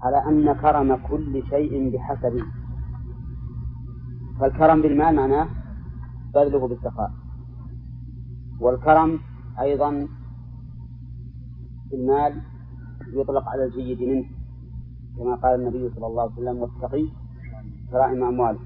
على أن كرم كل شيء بحسبه. فالكرم بالمال معناه بذله بالسخاء، والكرم أيضا بالمال يطلق على الجيد منه، كما قال النبي صلى الله عليه وسلم: واتقي كرائم أمواله،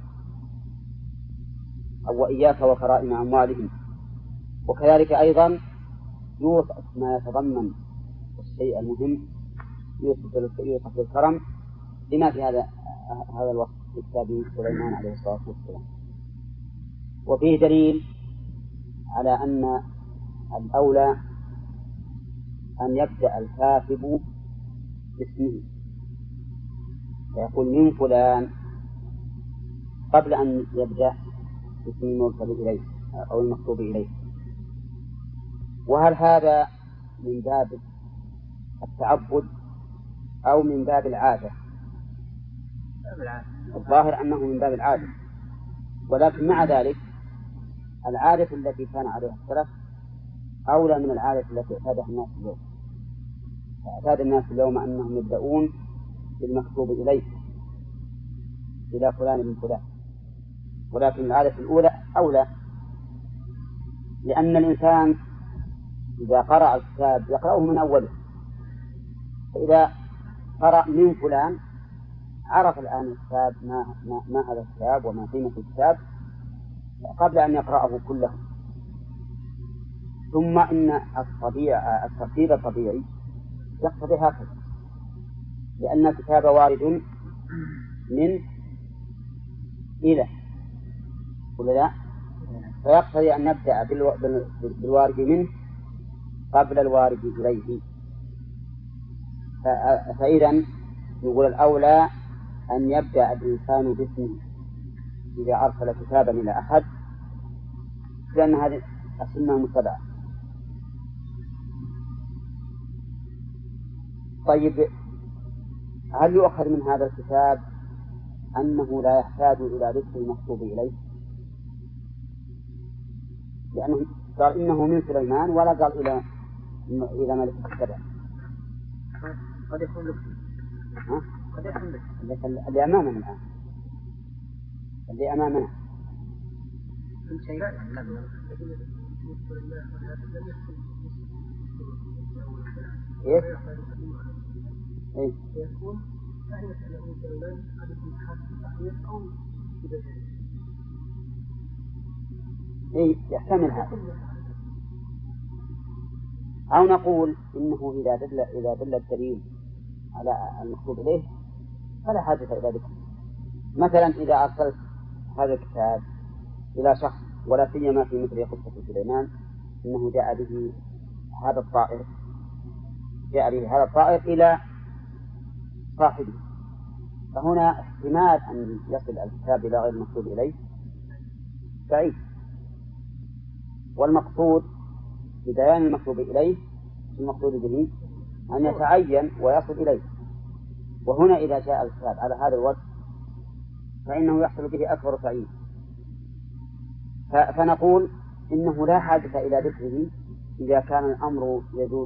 أو وإياك وكرائم أموالهم. وكذلك أيضا يوصف ما يتضمن الشيء المهم يوصف بالكرم لما في هذا الوصف في كتاب سليمان عليه الصلاة والسلام. وفيه دليل على أن الأولى أن يبدأ الكاتب باسمه، فيقول من فلان قبل أن يبدأ باسم المرسل إليه أو المكتوب إليه. وهل هذا من باب التعبد أو من باب العادة؟ الظاهر أنه من باب العادة، ولكن مع ذلك العادة التي كان عليها السلف أولى من العادة التي اعتادها الناس اليوم. اعتاد الناس اليوم أنهم يبدأون بالمكتوب إليه إلى فلان من فلان، ولكن العادة الأولى أولى، لأن الإنسان إذا قرأ الكتاب يقرأه من أوله، فإذا قرأ من فلان عرف الآن الكتاب ما هذا الكتاب وما قيمة الكتاب قبل أن يقرأه كله. ثم إن الترتيب الطبيعي يقتضي هكذا، لأن الكتاب وارد من إلى ولا لا؟ فيقتضي أن نبدأ بالوارد منه قبل الوارد إليه. فإذا يقول الأولى أن يبدأ الإنسان باسمه إذا أرسل كتابا إلى أحد، لأن هذه السنة متبعة. طيب، هل يؤخذ من هذا الكتاب أنه لا يحتاج إلى ذكر المكتوب إليه؟ لأنه قال إنه من سليمان ولا قال إلى ملك السبع. قد يكون لك قد يكون لك اللي أمامنا الآن، اللي أمامنا كل شيء إيه؟ إيه؟ يكون فهمت أنه سليمان قد يكون حاسس تحقيق أو إيه؟ يحتمل هذا. أو نقول إنه إذا دل الدليل على المكتوب إليه فلا حاجة إلى ذكره. مثلا إذا أرسلت هذا الكتاب إلى شخص، ولا سيما في مثل قصة سليمان إنه جاء به هذا الطائر إلى صاحبه، فهنا احتمال أن يصل الكتاب إلى غير المكتوب إليه بعيد. والمقصود ببيان المكتوب إليه المقصود به أن يتعين ويصل إليه. وهنا إذا جاء الكتاب على هذا الوجه فإنه يحصل به أكبر تعيين. فنقول إنه لا حاجة إلى ذكره إذا كان الأمر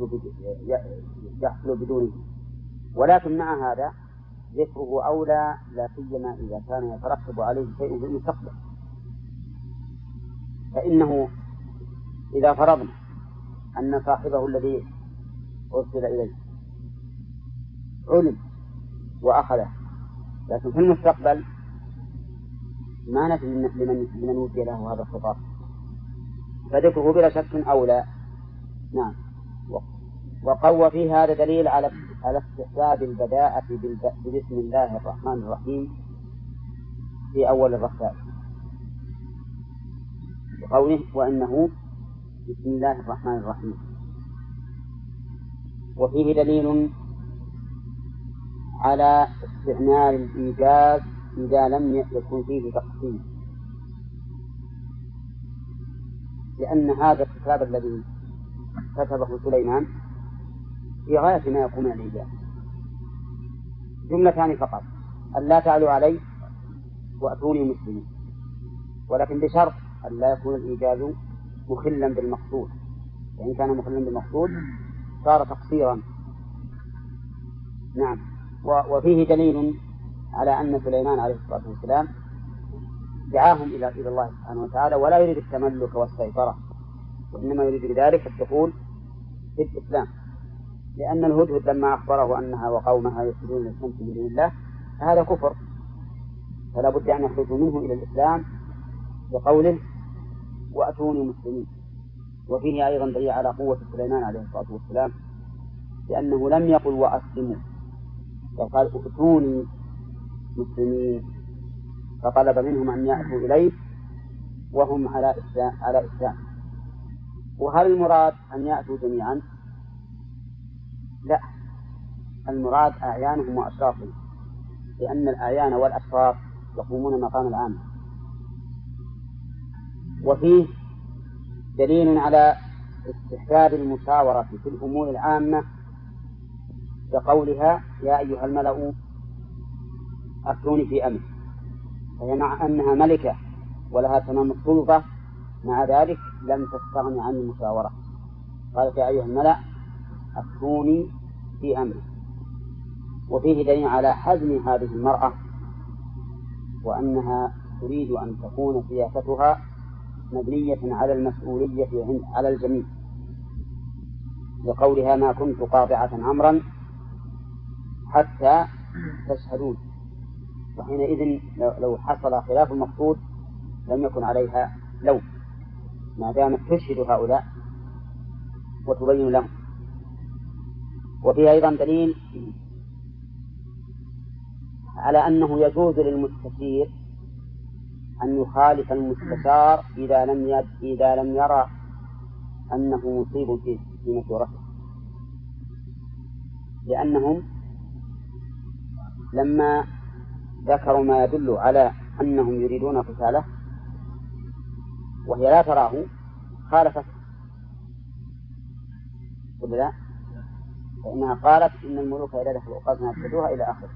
يحصل بدونه، ولكن مع هذا ذكره أولى، لا سيما إذا كان يترتب عليه شيء في المستقبل. فإنه إذا فرضنا أن صاحبه الذي أرسل إليه علم وأخذه، لكن في المستقبل ما ندري لمن وفي له هذا الخطاب، فذكره بلا شك أولى. نعم. وقوى في هذا دليل على استحباب البداءة بسم الله الرحمن الرحيم في أول الرسائل، بقوله وإنه بسم الله الرحمن الرحيم. وفيه دليل على استعمال الإيجاز إذا لم يكن فيه تقسيم، لأن هذا الكتاب الذي كتبه سليمان في غاية ما يكون من الإيجاز، جملتان فقط: أن لا تعلوا علي وأتوني مسلمين، ولكن بشرط أن لا يكون الإيجاز مخلا بالمقصود، فإن كان مخلا بالمقصود صار تقصيرا. نعم. وفيه دليل على أن سليمان عليه الصلاة والسلام دعاهم إلى الله سبحانه وتعالى، ولا يريد التملك والسيطرة، وإنما يريد بذلك الدخول في الإسلام، لأن الهدهد لما أخبره أنها وقومها يسجدون للشمس من دون الله فهذا كفر، فلا بد أن يخرجوا منه إلى الإسلام بقوله وأتوني مسلمين. وفيه أيضا دليل على قوة سليمان عليه الصلاة والسلام، لأنه لم يقل وأسلموا، فقال ائتوني مسلمين، فطلب منهم أن يأتوا إليه وهم على إسلام. وهل المراد أن يأتوا جميعا؟ لا، المراد أعيانهم وأشرافهم، لأن الأعيان والأشراف يقومون مقام العامة. وفيه دليل على استحباب المشاورة في الأمور العامة كقولها يا أيها الملأ أفتوني في أمر، فهي مع أنها ملكة ولها تمام السلطة، مع ذلك لم تستغني عن المشاورة، قالت يا أيها الملأ أفتوني في أمر. وفيه دليل على حزم هذه المرأة، وأنها تريد أن تكون سياستها مبنية على المسؤولية على الجميع، لقولها ما كنت قاطعة أمرا حتى تشهدون، وحينئذ لو حصل خلاف المقصود لم يكن عليها لوم، ما دامت تشهد هؤلاء وتبين لهم. وفيه أيضا دليل على أنه يجوز للمستشير أن يخالف المستشار إذا لم يرى أنه مصيب في مشورته، لأنهم لما ذكروا ما يدل على أنهم يريدون قتاله وهي لا تراه خالفت، ولا لا؟ فإنها قالت إن الملوك إذا دخلوا قاتلوا أفسدوها إلى آخره.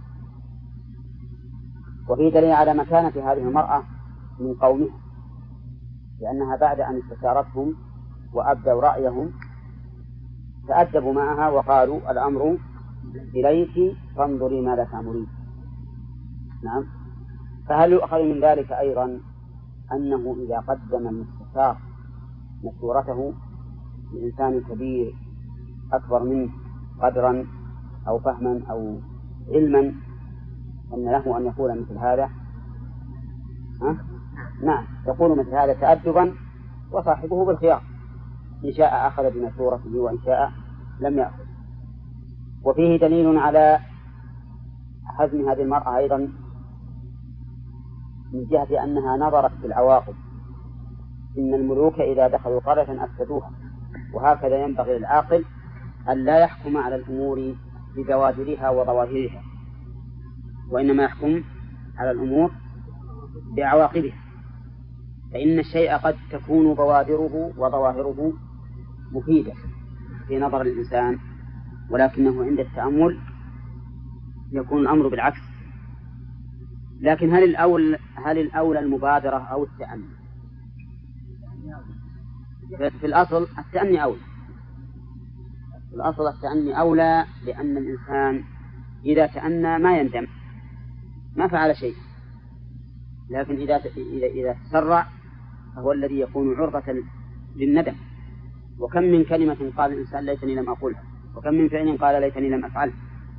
وفي دليل على مكانة هذه المرأة من قومها، لأنها بعد أن استشارتهم وأبدوا رأيهم تأدبوا معها وقالوا الأمر إليك فانظري ماذا تأمرين. نعم. فهل يؤخذ من ذلك أيضا أنه إذا قدم المستشار مشورته لإنسان كبير أكبر منه قدرا أو فهما أو علما أن له أن يقول مثل هذا؟ نعم، يقول مثل هذا تأدبا، وصاحبه بالخيار، إن شاء أخذ بمشورته وإن شاء لم يأخذ. وفيه دليل على حزم هذه المرأة أيضا من جهة أنها نظرت في العواقب، إن الملوك إذا دخلوا قرية أفسدوها، وهكذا ينبغي للعاقل أن لا يحكم على الأمور ببوادرها وظواهرها، وإنما يحكم على الأمور بعواقبها، فإن الشيء قد تكون بوادره وظواهره مفيدة في نظر الإنسان، ولكنه عند التأمل يكون الأمر بالعكس. لكن هل الأولى المبادرة أو التأني؟ في الأصل التأني أولى، في الأصل التأني أولى، لأن الإنسان إذا تأنى ما يندم، ما فعل شيء، لكن إذا تسرع فهو الذي يكون عرضة للندم. وكم من كلمة قال الإنسان ليتني لم أقولها، وكم من فعل قال ليتني لم أفعله.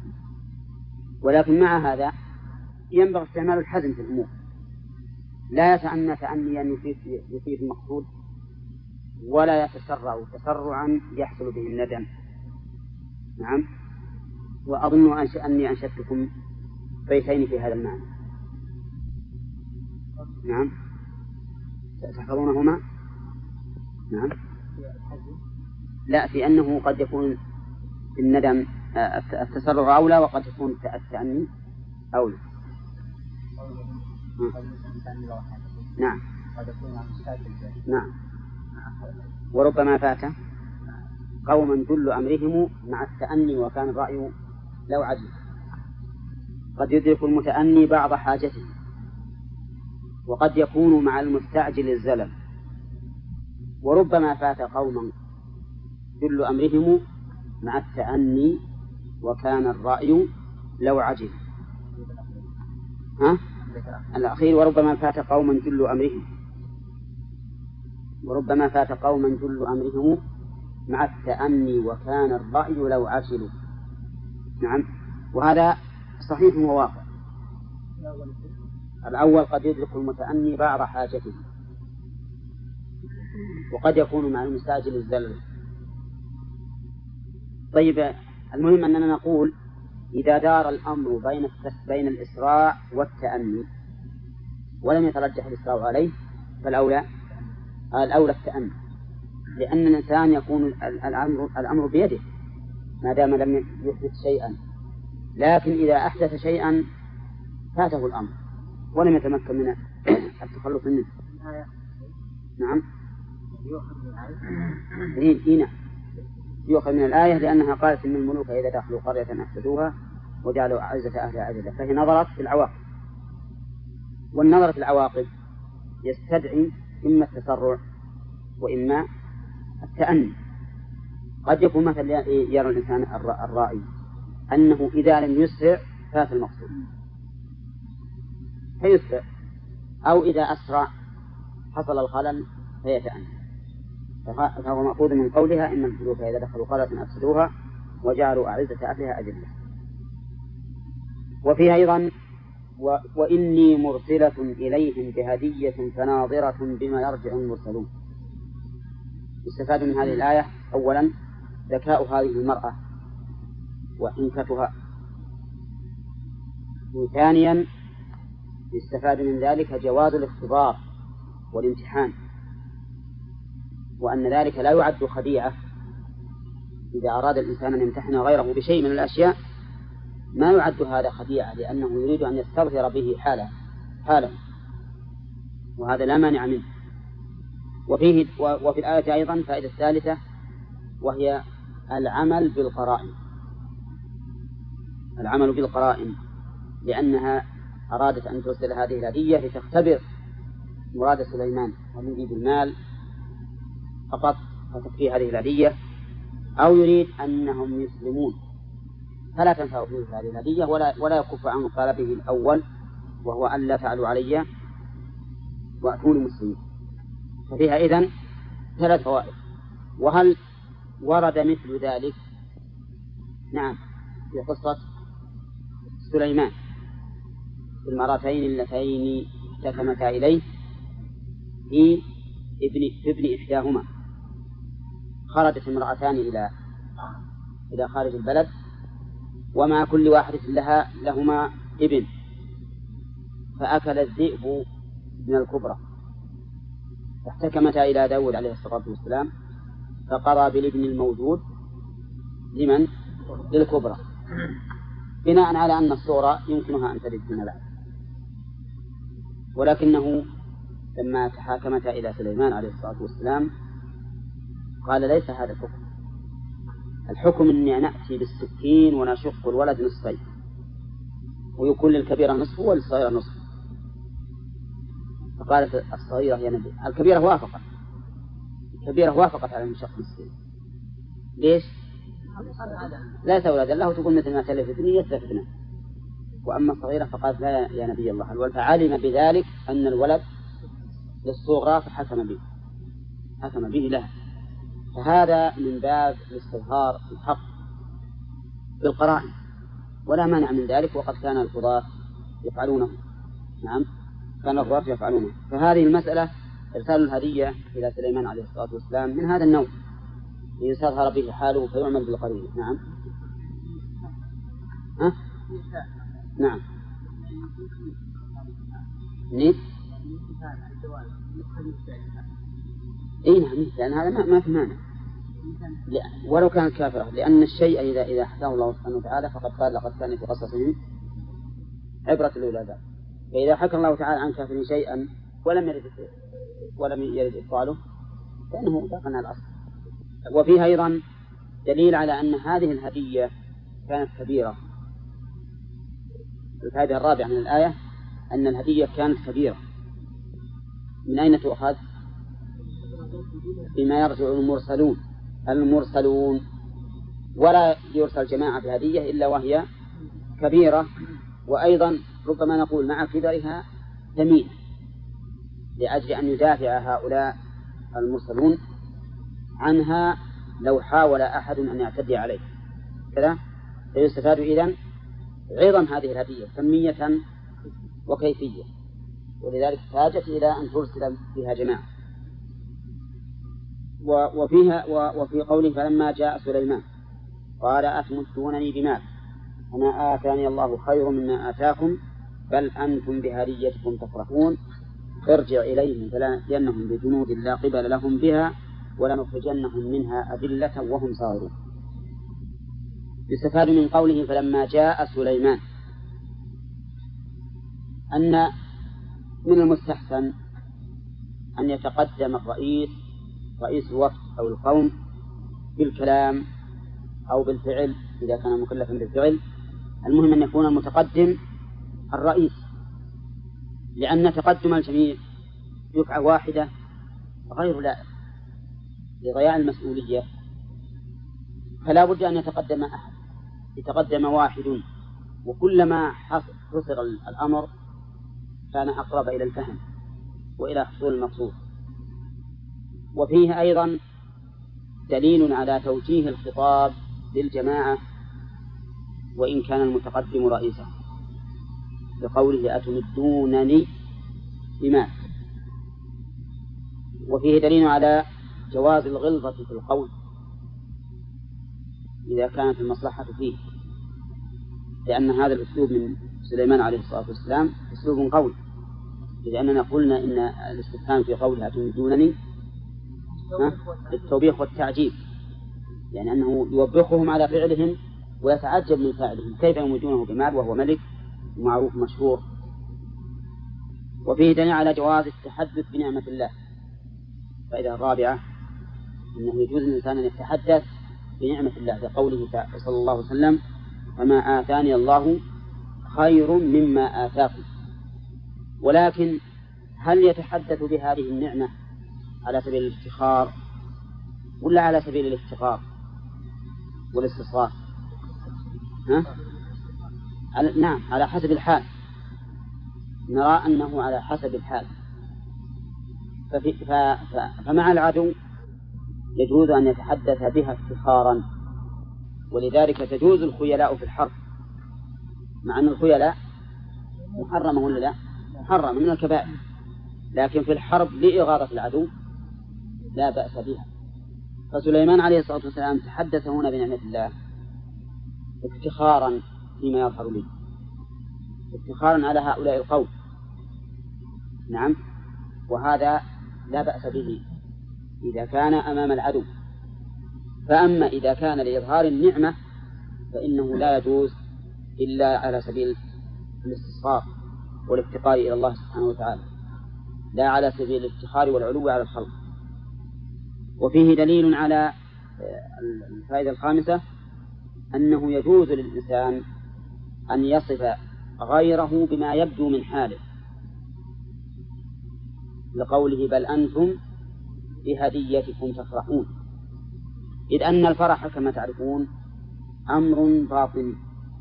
ولكن مع هذا ينبغي استعمال الحزم في الأمور، لا يتأنى تأنيا يفيد المقصود، ولا يتسرع تسرعا يحصل به الندم. نعم. وأظن أني أنشدتكم بيتين في هذا المعنى. نعم، تحفظونهما؟ نعم. لا، في أنه قد يكون الندم التسرع أولى، وقد يكون التأني أولى. نعم. نعم. وربما فات قوما جل أمرهم مع التأني وكان الرأي لو عجل. قد يدرك المتأني بعض حاجته، وقد يكون مع المستعجل الزلل. وربما فات قوما جل أمرهم مع التأني وكان الرأي لو عجل. ها؟ الأخير وربما فات قوما جل أمرهم، وربما فات قوما جل أمرهم مع التأني وكان الرأي لو عجلوا. نعم، وهذا صحيح وواقع. الأول قد يدرك المتأني بعض حاجته، وقد يكون مع المستعجل الزلل. طيب، المهم أننا نقول إذا دار الأمر بين الإسراع والتأني ولم يترجح الإسراع عليه فالأولى التأني، لأن الإنسان يكون الأمر بيده ما دام لم يحدث شيئا، لكن إذا أحدث شيئا فاته الأمر ولم يتمكن من التخلص منه. نعم، يؤخذ من الآية لأنها قالت إن الملوك إذا دخلوا قرية أفسدوها وجعلوا أعزة أهلها أذلة، فهي نظرت في العواقب، والنظر في العواقب يستدعي إما التسرع وإما التأني. قد يكون مثلا يرى الإنسان الرائي أنه إذا لم يسرع فات المقصود فيسرع، أو إذا أسرع حصل الخلل فيتأنى، فهو مأخوذ من قولها إن الملوك إذا دخلوا قرية أفسدوها وجعلوا أعزة أهلها أذلة. وفيها أيضا وإني مرسلة إليهم بهدية فناظرة بما يرجع المرسلون. يستفاد من هذه الآية أولا ذكاء هذه المرأة وحنكتها، وثانيا يستفاد من ذلك جواز الاختبار والامتحان، وأن ذلك لا يعد خديعة. إذا أراد الإنسان أن يمتحن غيره بشيء من الأشياء ما يعد هذا خديعة، لأنه يريد أن يستظهر به حاله، وهذا لا مانع منه. وفي الآية أيضا فائدة ثالثة وهي العمل بالقرائن، لأنها أرادت أن ترسل هذه الهدية لتختبر مراد سليمان، هل يريد المال فقط فتكفي هذه الهدية، أو يريد أنهم يسلمون فلا تنفع فيه هذه الهدية ولا يكف عن طلبه الأول وهو أن لا تعلوا علي وأتوني مسلمين. ففيها إذن 3 فوائد. وهل ورد مثل ذلك؟ نعم، في قصة سليمان في المرتين اللتين احتكمتا إليه في ابن إحداهما. خرجت امرأتان إلى خارج البلد ومع كل واحدة لهما ابن، فأكل الذئب ابن الكبرى، فاحتكمتا إلى داود عليه الصلاة والسلام فقضى بالابن الموجود للكبرى، بناء على أن الصغرى يمكنها أن تلد من بعد. ولكنه لما تحاكمتا إلى سليمان عليه الصلاة والسلام قال ليس هذا الحكم إني نأتي بالسكين ونشق الولد نصفين ويكون للكبيرة نصف وللصغيرة نصف. فقالت الصغيرة يا نبي، الكبيرة وافقت على المشق نصفين. ليش؟ لا تولد الله تقول مثل ما تلف الدنيا يتلف. وأما الصغيرة فقالت لا يا نبي الله الولد، فعلم بذلك أن الولد للصغرى فحكم به لها. فهذا من باب الاستظهار الحق بالقرائن، ولا مانع من ذلك، وقد كان القضاة يفعلونه. نعم، كان القضاة يفعلونه. فهذه المسألة إرسال الهدية إلى سليمان عليه الصلاة والسلام من هذا النوع ليستظهر به حاله فيعمل بالقرينة. نعم. نعم. إيه نعم، لأن هذا ما في مانع ولو كانت كافرة، لأن الشيء إذا حكاه الله سبحانه وتعالى فقد قال لقد كان في قصصهم عبرة للعباد. فإذا حكى الله تعالى عن كافر شيئا ولم يرد إبطاله فإنه داخل على الأصل. وفيها أيضا دليل على أن هذه الهدية كانت كبيرة. الفائدة الرابعة من الآية أن الهدية كانت كبيرة. من أين تؤخذ؟ بما يرجع المرسلون، ولا يرسل جماعة بهدية إلا وهي كبيرة، وأيضا ربما نقول مع كبرها ثمينة، لأجل أن يدافع هؤلاء المرسلون عنها لو حاول أحد أن يعتدي عليه كذا. فيستفاد إذن عظم هذه الهدية كمية وكيفية، ولذلك احتاجت إلى أن ترسل فيها جماعة. وفي قوله فلما جاء سليمان قال أتمدونني بمال وما آتاني الله خير مما آتاكم بل أنتم بهديتكم تفرحون ارجع إليهم فلنأتينهم بجنود لا قبل لهم بها ولنخرجنهم منها أذلة وهم صاغرون. يستفاد من قوله فلما جاء سليمان أن من المستحسن أن يتقدم رئيس الوفد أو القوم بالكلام أو بالفعل إذا كان مكلفا بالفعل. المهم أن يكون المتقدم الرئيس، لأن تقدم الجميع دفعة واحدة غير لائق لضياع المسؤولية، فلا بد أن يتقدم أحد، يتقدم واحد، وكلما حصر الأمر كان أقرب إلى الفهم وإلى حصول المقصود. وفيه أيضا دليل على توجيه الخطاب للجماعة وإن كان المتقدم رئيسا، بقوله أتمدونني بمال. وفيه دليل على جواز الغلظة في القول إذا كانت المصلحة فيه، لأن هذا الأسلوب من سليمان عليه الصلاة والسلام أسلوب قوي، لأننا قلنا إن الاستفهام في قوله أتمدونني للتوبيخ والتعجيب، يعني أنه يوبخهم على فعلهم ويتعجب من فعلهم، كيف يمدونه بمال وهو ملك معروف مشهور. وفيه دليل على جواز التحدث بنعمة الله. فإذا الرابعة أنه يجوز للإنسان أن يتحدث بنعمة الله، بقوله صلى الله عليه وسلم فما آتاني الله خير مما آتاكم. ولكن هل يتحدث بهذه النعمة على سبيل الافتخار ولا على سبيل الافتقار والاستصغار؟ نعم، على حسب الحال. نرى أنه على حسب الحال. فمع العدو يجوز أن يتحدث بها افتخارا، ولذلك تجوز الخيلاء في الحرب، مع أن الخيلاء محرمة ولا لا؟ محرمة من الكبائر، لكن في الحرب لإغاظة العدو لا بأس بها. فسليمان عليه الصلاة والسلام تحدث هنا بنعمة الله افتخارا فيما يظهر به، افتخارا على هؤلاء القوم. نعم، وهذا لا بأس به إذا كان أمام العدو. فأما إذا كان لإظهار النعمة فإنه لا يجوز إلا على سبيل الاستصغار والافتقار إلى الله سبحانه وتعالى، لا على سبيل الافتخار والعلو على الخلق. وفيه دليل على الفائدة الخامسة أنه يجوز للإنسان أن يصف غيره بما يبدو من حاله، لقوله بل أنتم بهديتكم تفرحون، إذ أن الفرح كما تعرفون أمر باطن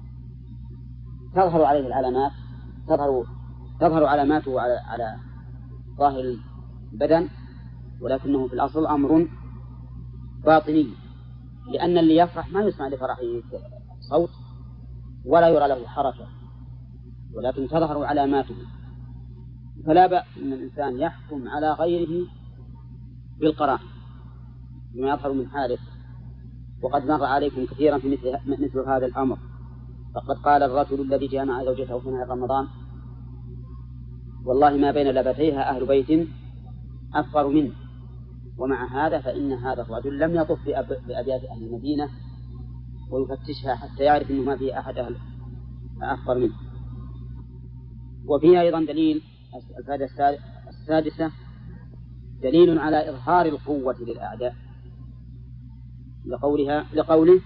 تظهر عليه العلامات، تظهر علاماته على ظاهر البدن، ولكنه في الأصل أمر باطني، لأن اللي يفرح ما يسمع لفرحه صوت ولا يرى له حركة، ولكن تظهر علاماته. فلا بأس أن الإنسان يحكم على غيره بالقرائن بما يظهر من حاله. وقد مر عليكم كثيرا في مثل هذا الأمر. فقد قال الرجل الذي جامع زوجته في نهار رمضان والله ما بين لبتيها أهل بيت أفقر منه، ومع هذا فإن هذا الرجل لم يطف بأبيات أهل المدينة ويفتشها حتى يعرف أنه ما فيه أحد أهل أفقر منه. وفيها أيضا دليل الفائدة السادسة دليل على إظهار القوة للأعداء، لقوله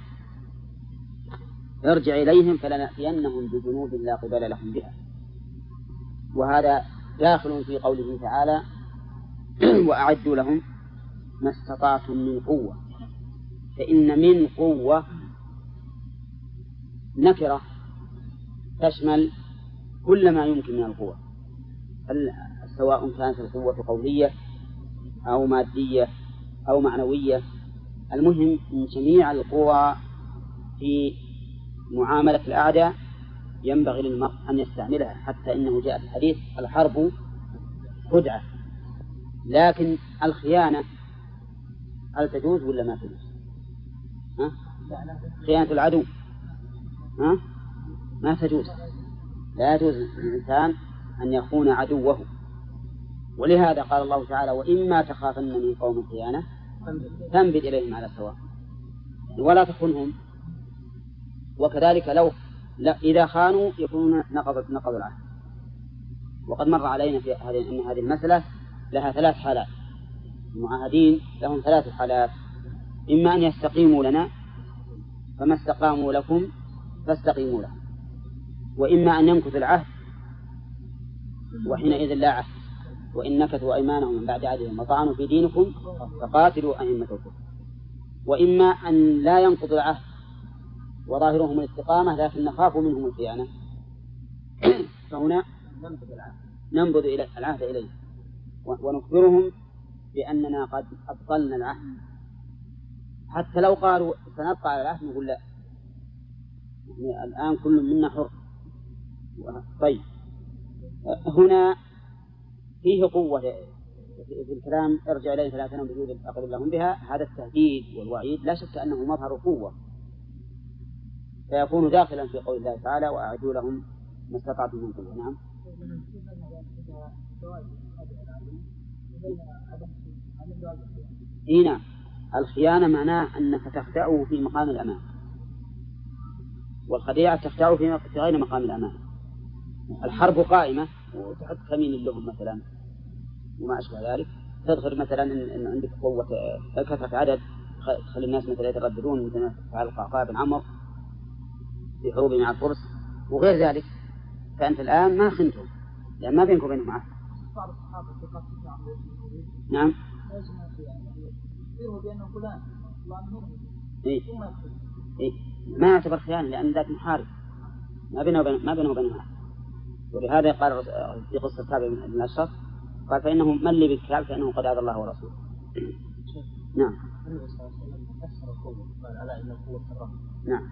ارجع إليهم فلنأتينهم بجنود لا قبل لهم بها. وهذا داخل في قوله تعالى وأعدوا لهم ما استطعتم من قوة، فإن من قوة نكرة تشمل كل ما يمكن من القوة، سواء كانت القوة قولية أو مادية أو معنوية. المهم من جميع القوى في معاملة الأعداء ينبغي للمرء أن يستعملها، حتى إنه جاء في الحديث: الحرب خدعة. لكن الخيانة هل تجوز ولا ما تجوز؟ خيانة العدو ما تجوز. لا يجوز للإنسان أن يخون عدوه. ولهذا قال الله تعالى: وإما تخافن من قوم خيانة فانبذ إليهم على سواء، ولا تخونهم. وكذلك إذا خانوا يكونون نقضوا العهد. وقد مر علينا في أن هذه المسألة لها 3 حالات. المعاهدين لهم 3 حالات: إما أن يستقيموا لنا فما استقاموا لكم فاستقيموا لهم، وإما أن ينكث العهد وحينئذ لا عهد، وإن نكثوا أيمانهم من بعد عهدهم وطعنوا في دينكم فقاتلوا أئمة الكفر، وإما أن لا ينقض العهد وظاهرهم الاستقامة لكن نخاف منهم الخيانة فهنا ننبذ العهد إليه ونخبرهم بأننا قد أبطلنا العهد. حتى لو قالوا سنبقى على العهد نقول لا، يعني الآن كل منا حر. طيب، هنا فيه قوة في الكلام: ارجع إليه فلا تنم بجود أقل لهم بها. هذا التهديد والوعيد لا شك أنه مظهر قوة، فيكون داخلا في قول الله تعالى: وأعدوا لهم ما استطعتم من قوة. نعم. هنا الخيانة معناه أنك تخدعه في مقام الأمان، والخديعة تخدعه في غير مقام الأمان. الحرب قائمة وتحط كمين لهم مثلا وما أشبه ذلك، تدخل مثلا إن عندك قوة كثرة عدد تخلي الناس مثلا يترددون، مثل ما فعل القعقاع بن عمرو في حروب مع الفرس وغير ذلك، فأنت الآن ما خنتهم لأن ما بينك وبينهم عهد. نعم. إيه؟ ما يعتبر خيانة لأن ذاك محارب ما بينه وبينهم عهد. ولهذا قال في قصة كعب بن الأشرف قال: فإنه من لي بالكعب فإنه قد آذى الله ورسوله. نعم. نعم.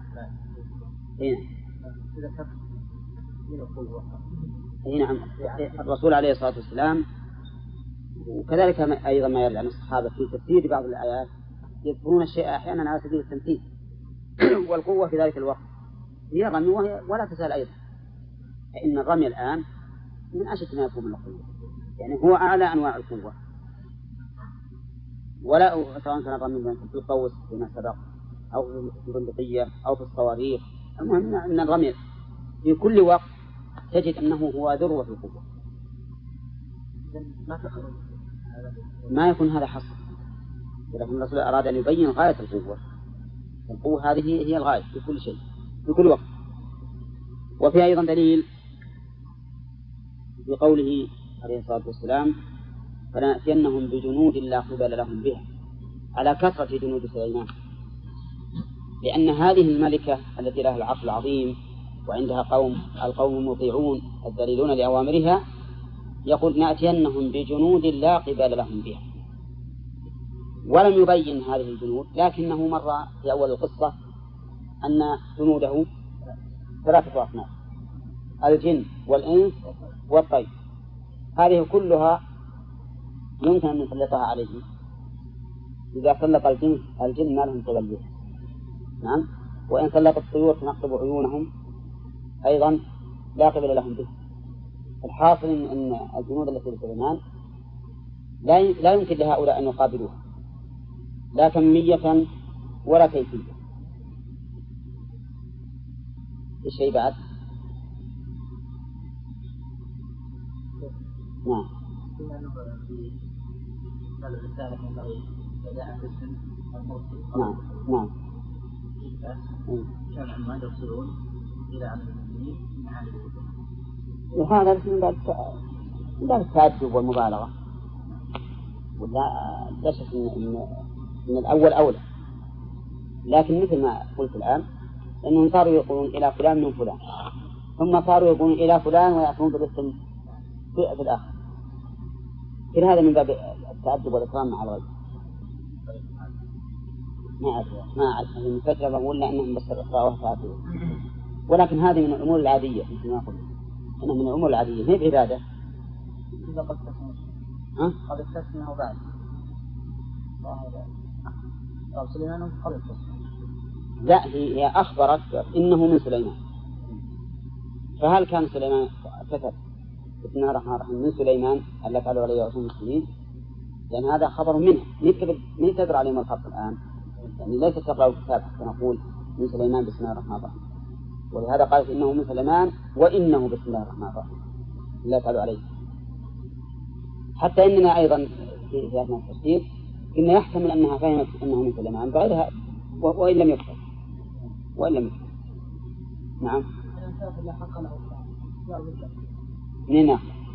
نعم. الرسول عليه الصلاة والسلام وكذلك أيضا ما يرد عن الصحابة في تفسير بعض الآيات يذكرون الشيء أحيانا على سبيل التمثيل والقوة في ذلك الوقت هي رمي ولا تزال أيضا، فإن الرمي الآن من أشد ما يكون من القوة، يعني هو أعلى أنواع القوة، ولا سواء كان الرمي في القوس فيما سبق أو في البندقية أو في الصواريخ. المهم أن الرمي في كل وقت تجد أنه هو ذروة القوة، ما يكون هذا حصر. ولكن الرسول أراد أن يبين غاية القوة. القوة هذه هي الغاية في كل شيء في كل وقت. وفي أيضا دليل بقوله عليه الصلاة والسلام: فلنأتينهم بجنود لا قبل لهم بها، على كثرة جنود سليمان، لأن هذه الملكة التي لها العقل العظيم وعندها القوم المطيعون الذليلون لأوامرها، يقول: نأتينهم بجنود لا قبل لهم بها. ولم يبين هذه الجنود، لكنه مر في أول القصة أن جنوده 3 أصناف: الجن والإنس والطير. هذه كلها يمكن أن نسلطها عليهم. إذا سلط الجن ما لهم قبل بها، نعم، وإن سلط الطيور تنقب عيونهم أيضا لا قبل لهم به. الحاصل أن الجنود التي لسليمان لا يمكن لهؤلاء أن يقابلوها لا كمية ولا كيفية. الشيء بعد. نعم. نعم. نعم. كان ما يرسلون إلى عمل المسلمين من عالم وهذا من باب التعجب والمبالغة، ولا شك إن الأول أولى. لكن مثل ما قلت الآن أنهم صاروا يقولون إلى فلان من فلان، ثم صاروا يقولون إلى فلان ويأتون بالاسم في الآخر. كل هذا من باب التأدب والإكرام مع الغير. ما أعرف من فترة بقول أنهم بس الإقراء وفاتوا، ولكن هذه من الأمور العادية مثل ما قلت، إنها من الأمور العادية هي بعبادة. إذا قد تسمعه بعد قال سليمان قبل التسمية. لا، هي أخبرت إنه من سليمان، فهل كان سليمان كتب بسم الله الرحمن الرحيم من سليمان ألا تعالوا عليه وأتوا المسلمين؟ لأن هذا خبر منه، من تقرأ عليهم الخط الآن، يعني ليس تقرأ الكتاب حتى نقول من سليمان بسم الله الرحمن الرحيم. ولهذا قالت إنه من سليمان وإنه بسم الله الرحمن الرحيم لا تعالوا عليه. حتى إننا أيضا في هذا التفسير إنه يحتمل أنها فهمت أنه من سليمان بغيرها وإن لم يكتب. نعم. نعم.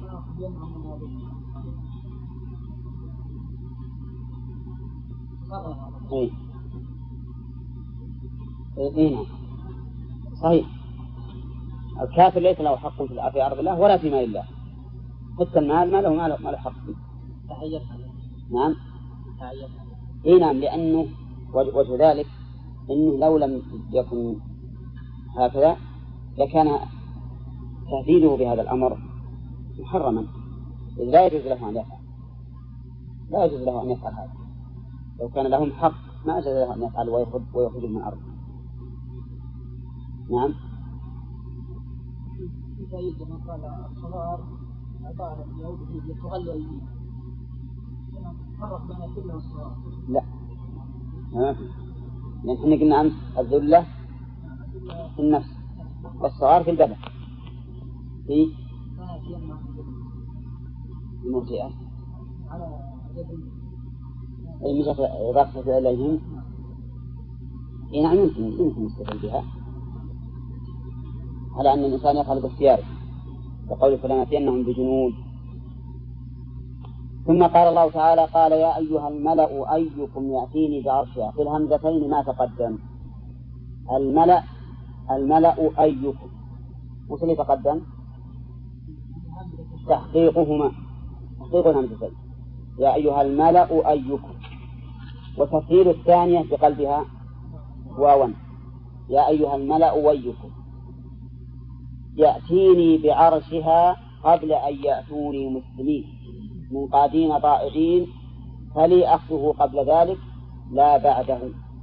نعم صحيح. الكافر ليس له حق في أرض الله ولا في مال الله، حتى المال ما له حق فيه. نعم. نعم، لأنه وجه ذلك إنه لو لم يكن هكذا لكان تهديده بهذا الأمر محرما، إذ لا يجوز له أن يفعل هذا. لو كان لهم حق ما أجاز له أن يفعل ويخرج من الأرض. نعم. كما قال الصغار عبارة اليهود يتغلوا أيديهم، فرق بين الذلة والصغار. لا، لأن احنا قلنا أمس الذلة في النفس والصغار في البدن. في المرجئة أي مجرد إضافة إليهم. نعم يمكن نستدل بها على أن الإنسان يفعل باختياره، وقول فلنأتينهم بجنود. ثم قال الله تعالى قال يا أيها الملأ أيكم يأتيني بعرشها، في الهمزتين ما تقدم. الملأ أيكم وش اللي تقدم؟ تحقيق الهمزتين يا أيها الملأ أيكم، وتفعيل الثانية بقلبها واوا يا أيها الملأ ويكم. يأتيني بعرشها قبل أن يأتوني مسلمين منقادين طائعين فلي أخذه قبل ذلك لا بعده.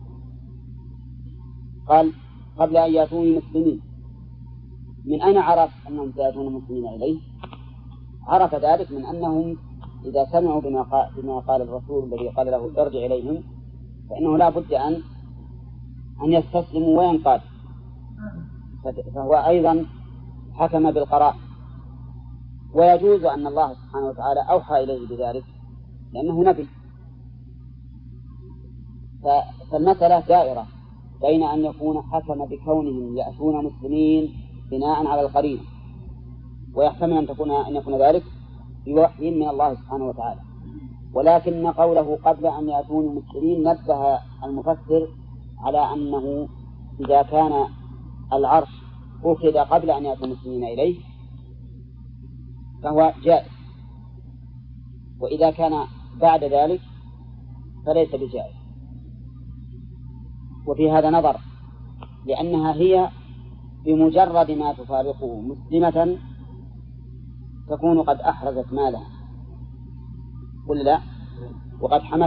قال قبل أن يأتوني مسلمين، من أين عرف أنهم سيأتون مسلمين إليه؟ عرف ذلك من أنهم إذا سمعوا بما قال الرسول الذي قال له ارجع إليهم فإنه لا بد أن يستسلموا وينقاد، فهو أيضا حكم بالقراء. ويجوز أن الله سبحانه وتعالى أوحى إليه بذلك لأنه نبي، فالمسألة دائرة بين أن يكون حكم بكونهم يأتون مسلمين بناء على القرينة، ويحتمل أن يكون ذلك بوحي من الله سبحانه وتعالى. ولكن قوله قبل أن يأتون مسلمين نبه المفسر على أنه إذا كان العرش أخذ قبل أن يأتوا مسلمين إليه فهو جائز، وإذا كان بعد ذلك فليس بجائز. وفي هذا نظر، لأنها هي بمجرد ما تفارقه مسلمة تكون قد أحرزت مالها ولا لا، وقد حمت،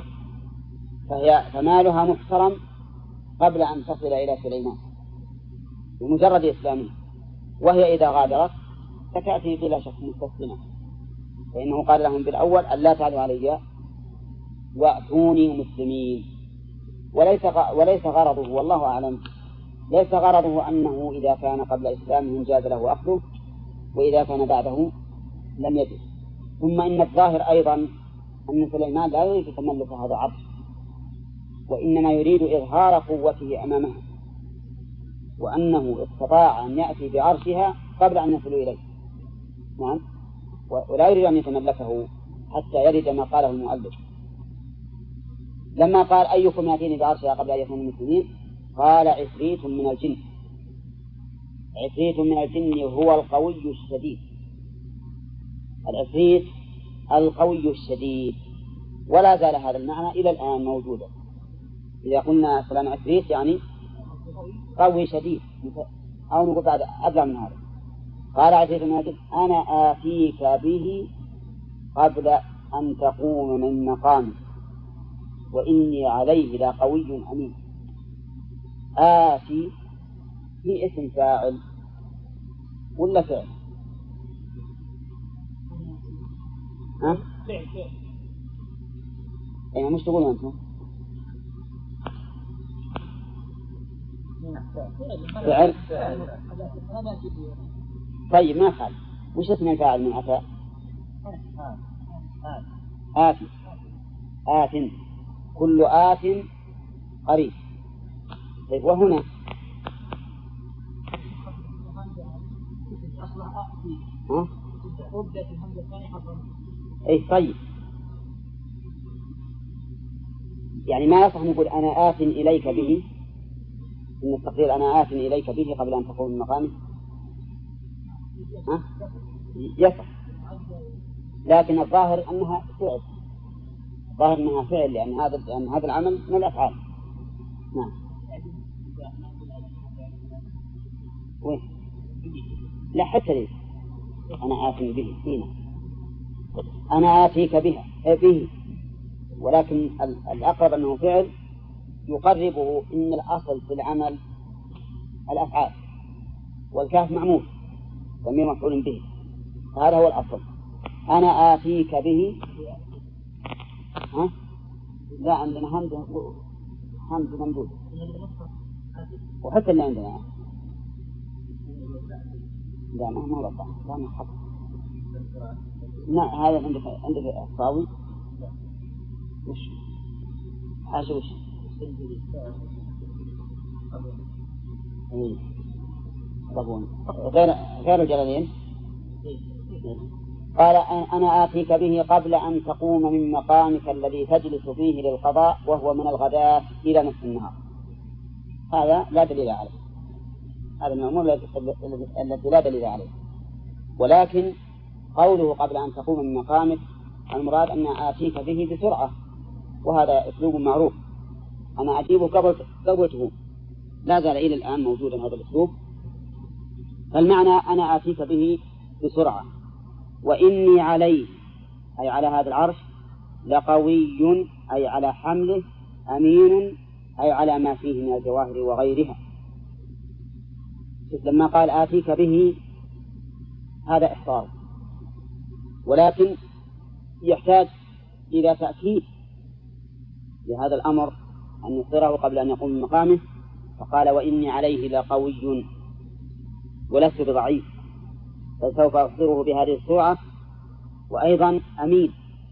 فمالها محترم قبل أن تصل إلى سليمان بمجرد إسلامه. وهي إذا غادرت فتأتي بلا شك مستسلمة، فإنه قال لهم بالأول أن لا تعلوا علي وأتوني مسلمين. وليس غرضه والله أعلم ليس غرضه أنه إذا كان قبل إسلامه جاز له أخذه وإذا كان بعده لم يجز. ثم إن الظاهر أيضا أن سليمان لا يريد تملك هذا العرش، وإنما يريد إظهار قوته أمامها، وأنه استطاع أن يأتي بعرشها قبل أن يصلوا إليه. نعم. ولا يريد أن يتملكه حتى يرد ما قاله المؤلف لما قال أيكم يأتيني بعرشها قبل أن يكونوا مسلمين. قال عفريت من الجن، عفريت من الجن هو القوي الشديد. العفريت القوي الشديد، ولا زال هذا المعنى إلى الآن موجودا. إذا قلنا فلان عفريت يعني قوي شديد، أو نقول بعد أبلغ من هذا. قال عفريت من الجن أنا آتيك به قبل أن تقوم من مقامك وإني عليه لقوي أمين. آتي في اسم فاعل ولا فعل؟ ها؟ أي مش تقولون أنتم؟ فعل. طيب ما فعل، وش اسم الفاعل من أتى؟ آتي. آت، كل آت قريب. طيب وهنا ها؟ أي طيب، يعني ما يصح نقول أنا آت إليك به، إن التقدير أنا آت إليك به قبل أن تقوم من مقامه. ها؟ يصح، لكن الظاهر أنها فعل، الظاهر أنها فعل، لأن هذا العمل من الأفعال. نعم. وين؟ لا حتى ليه أنا آت به هنا، أنا آتيك به، ولكن الأقرب أنه فعل يقربه إن الأصل في العمل الأفعال، والكاف معمول ضمير مفعول به، هذا هو الأصل. أنا آتيك به. ها؟ لا عندنا همز ممدود، وحتى اللي عندنا لا ما هو ربع، لا ما حق. لا هذا عندك الصاوي وش حاجة وش طبون غير الجلالين. قال أنا آتيك به قبل أن تقوم من مقامك الذي تجلس فيه للقضاء وهو من الغداة إلى نصف النهار. هذا لا دليل عليه، هذا المأمور الذي لا دليل عليه. ولكن قوله قبل أن تقوم من مقامك المراد أن آتيك به بسرعة، وهذا أسلوب معروف، أنا أجيبه قبل تقوم، لا زال إلى الآن موجودا هذا الأسلوب. فالمعنى أنا آتيك به بسرعة، وإني عليه أي على هذا العرش لقوي أي على حمله، أمين أي على ما فيه من الجواهر وغيرها. لما قال آتيك به هذا إحصار، ولكن يحتاج إلى تأكيد لهذا الأمر أن يصدره قبل أن يقوم من مقامه، فقال وإني عليه لقوي ولست بضعيف، فسوف أصدره بهذه السرعة. وأيضا أمين،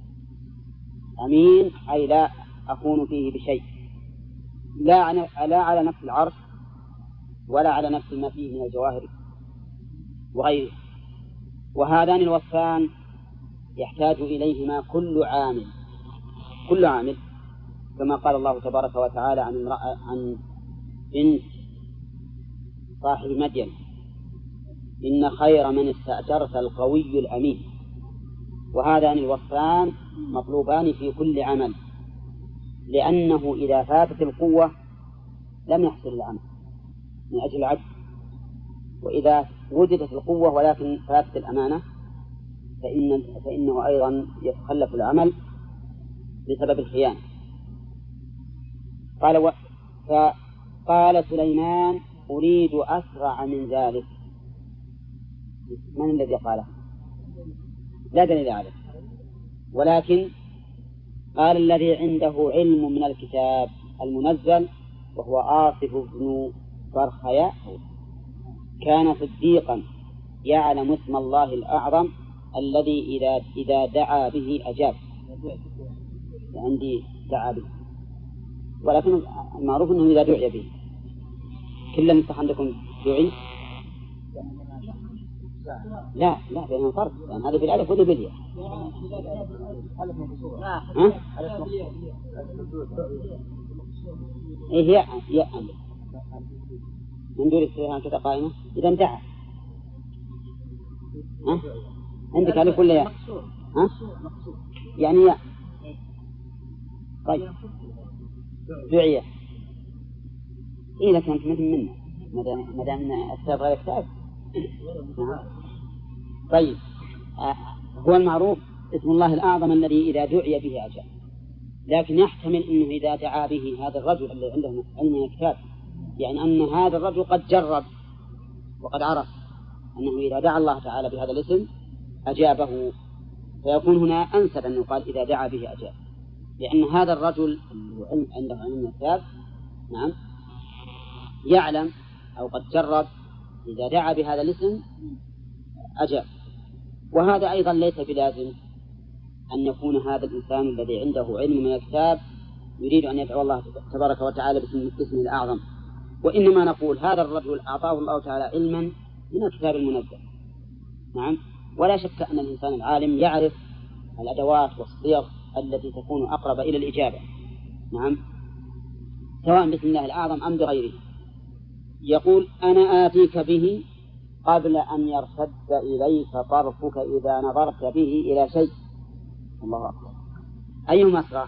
أمين أي لا أكون فيه بشيء، لا على نفس العرش ولا على نفس ما فيه من الجواهر وغيره. وهذان الوصفان يحتاج إليهما كل عامل، كما قال الله تبارك وتعالى عن بنت صاحب مدين إن خير من استأجرت القوي الأمين. وهذان الوصفان مطلوبان في كل عمل، لأنه إذا فاتت القوة لم يحصل العمل من أجل العجز، وإذا وجدت القوة ولكن فاتت الأمانة فإنه أيضا يتخلف العمل بسبب الخيانة. فقال سليمان أريد أسرع من ذلك. من الذي قاله؟ لا دليل عليه، ولكن قال الذي عنده علم من الكتاب المنزل وهو آصف بن برخياء كان صديقا يعلم اسم الله الأعظم الذي إذا دعا به أجاب. عندي دعا به، ولكن المعروف أنه إذا دعي به. كل مصح عندكم دعي؟ لا بينهم فرق، يعني هذا بالألف وهذا بالياء. إيه ياء من دون استثناء كذا قائمة إذا انتهى. عندك ألف ولا ياء؟ يعني ياء. طيب دعية إيه لكن مثل منه ما دام الكتاب غير كتاب. طيب هو المعروف اسم الله الأعظم الذي إذا دعي به أجاب، لكن يحتمل أنه إذا دعا به هذا الرجل الذي عنده علم من الكتاب، يعني أن هذا الرجل قد جرب وقد عرف أنه إذا دعا الله تعالى بهذا الاسم أجابه، فيكون هنا أنسب أن يقال إذا دعا به أجاب، لأن هذا الرجل عنده علم من الكتاب نعم يعلم أو قد جرب إذا دعا بهذا الاسم أجاب. وهذا أيضا ليس بلازم أن يكون هذا الإنسان الذي عنده علم من الكتاب يريد أن يدعو الله تبارك وتعالى باسمه الأعظم، وإنما نقول هذا الرجل أعطاه الله تعالى علما من الكتاب المنزل نعم. ولا شك أن الإنسان العالم يعرف الأدوات والصيغ التي تكون أقرب إلى الإجابة نعم، سواء باسم الله الأعظم أم بغيره. يقول أنا آتيك به قبل أن يرتد إليك طرفك إذا نظرت به إلى شيء. الله أكبر. أيهما أسرع؟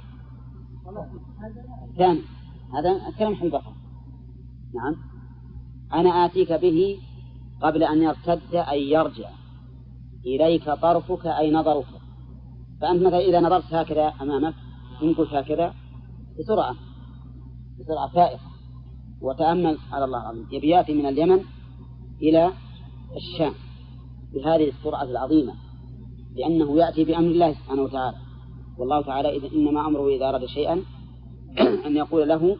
الثاني، هذا كلام البقرة نعم. أنا آتيك به قبل أن يرتد أي يرجع إليك طرفك أي نظرك، فأنت مثلا إذا نظرت هكذا أمامك انقش هكذا بسرعة فائقة، وتأمل على الله العظيم يبياتي من اليمن إلى الشام بهذه السرعة العظيمة، لأنه يأتي بأمر الله سبحانه وتعالى، والله تعالى إذا إنما أمره إذا أراد شيئا أن يقول له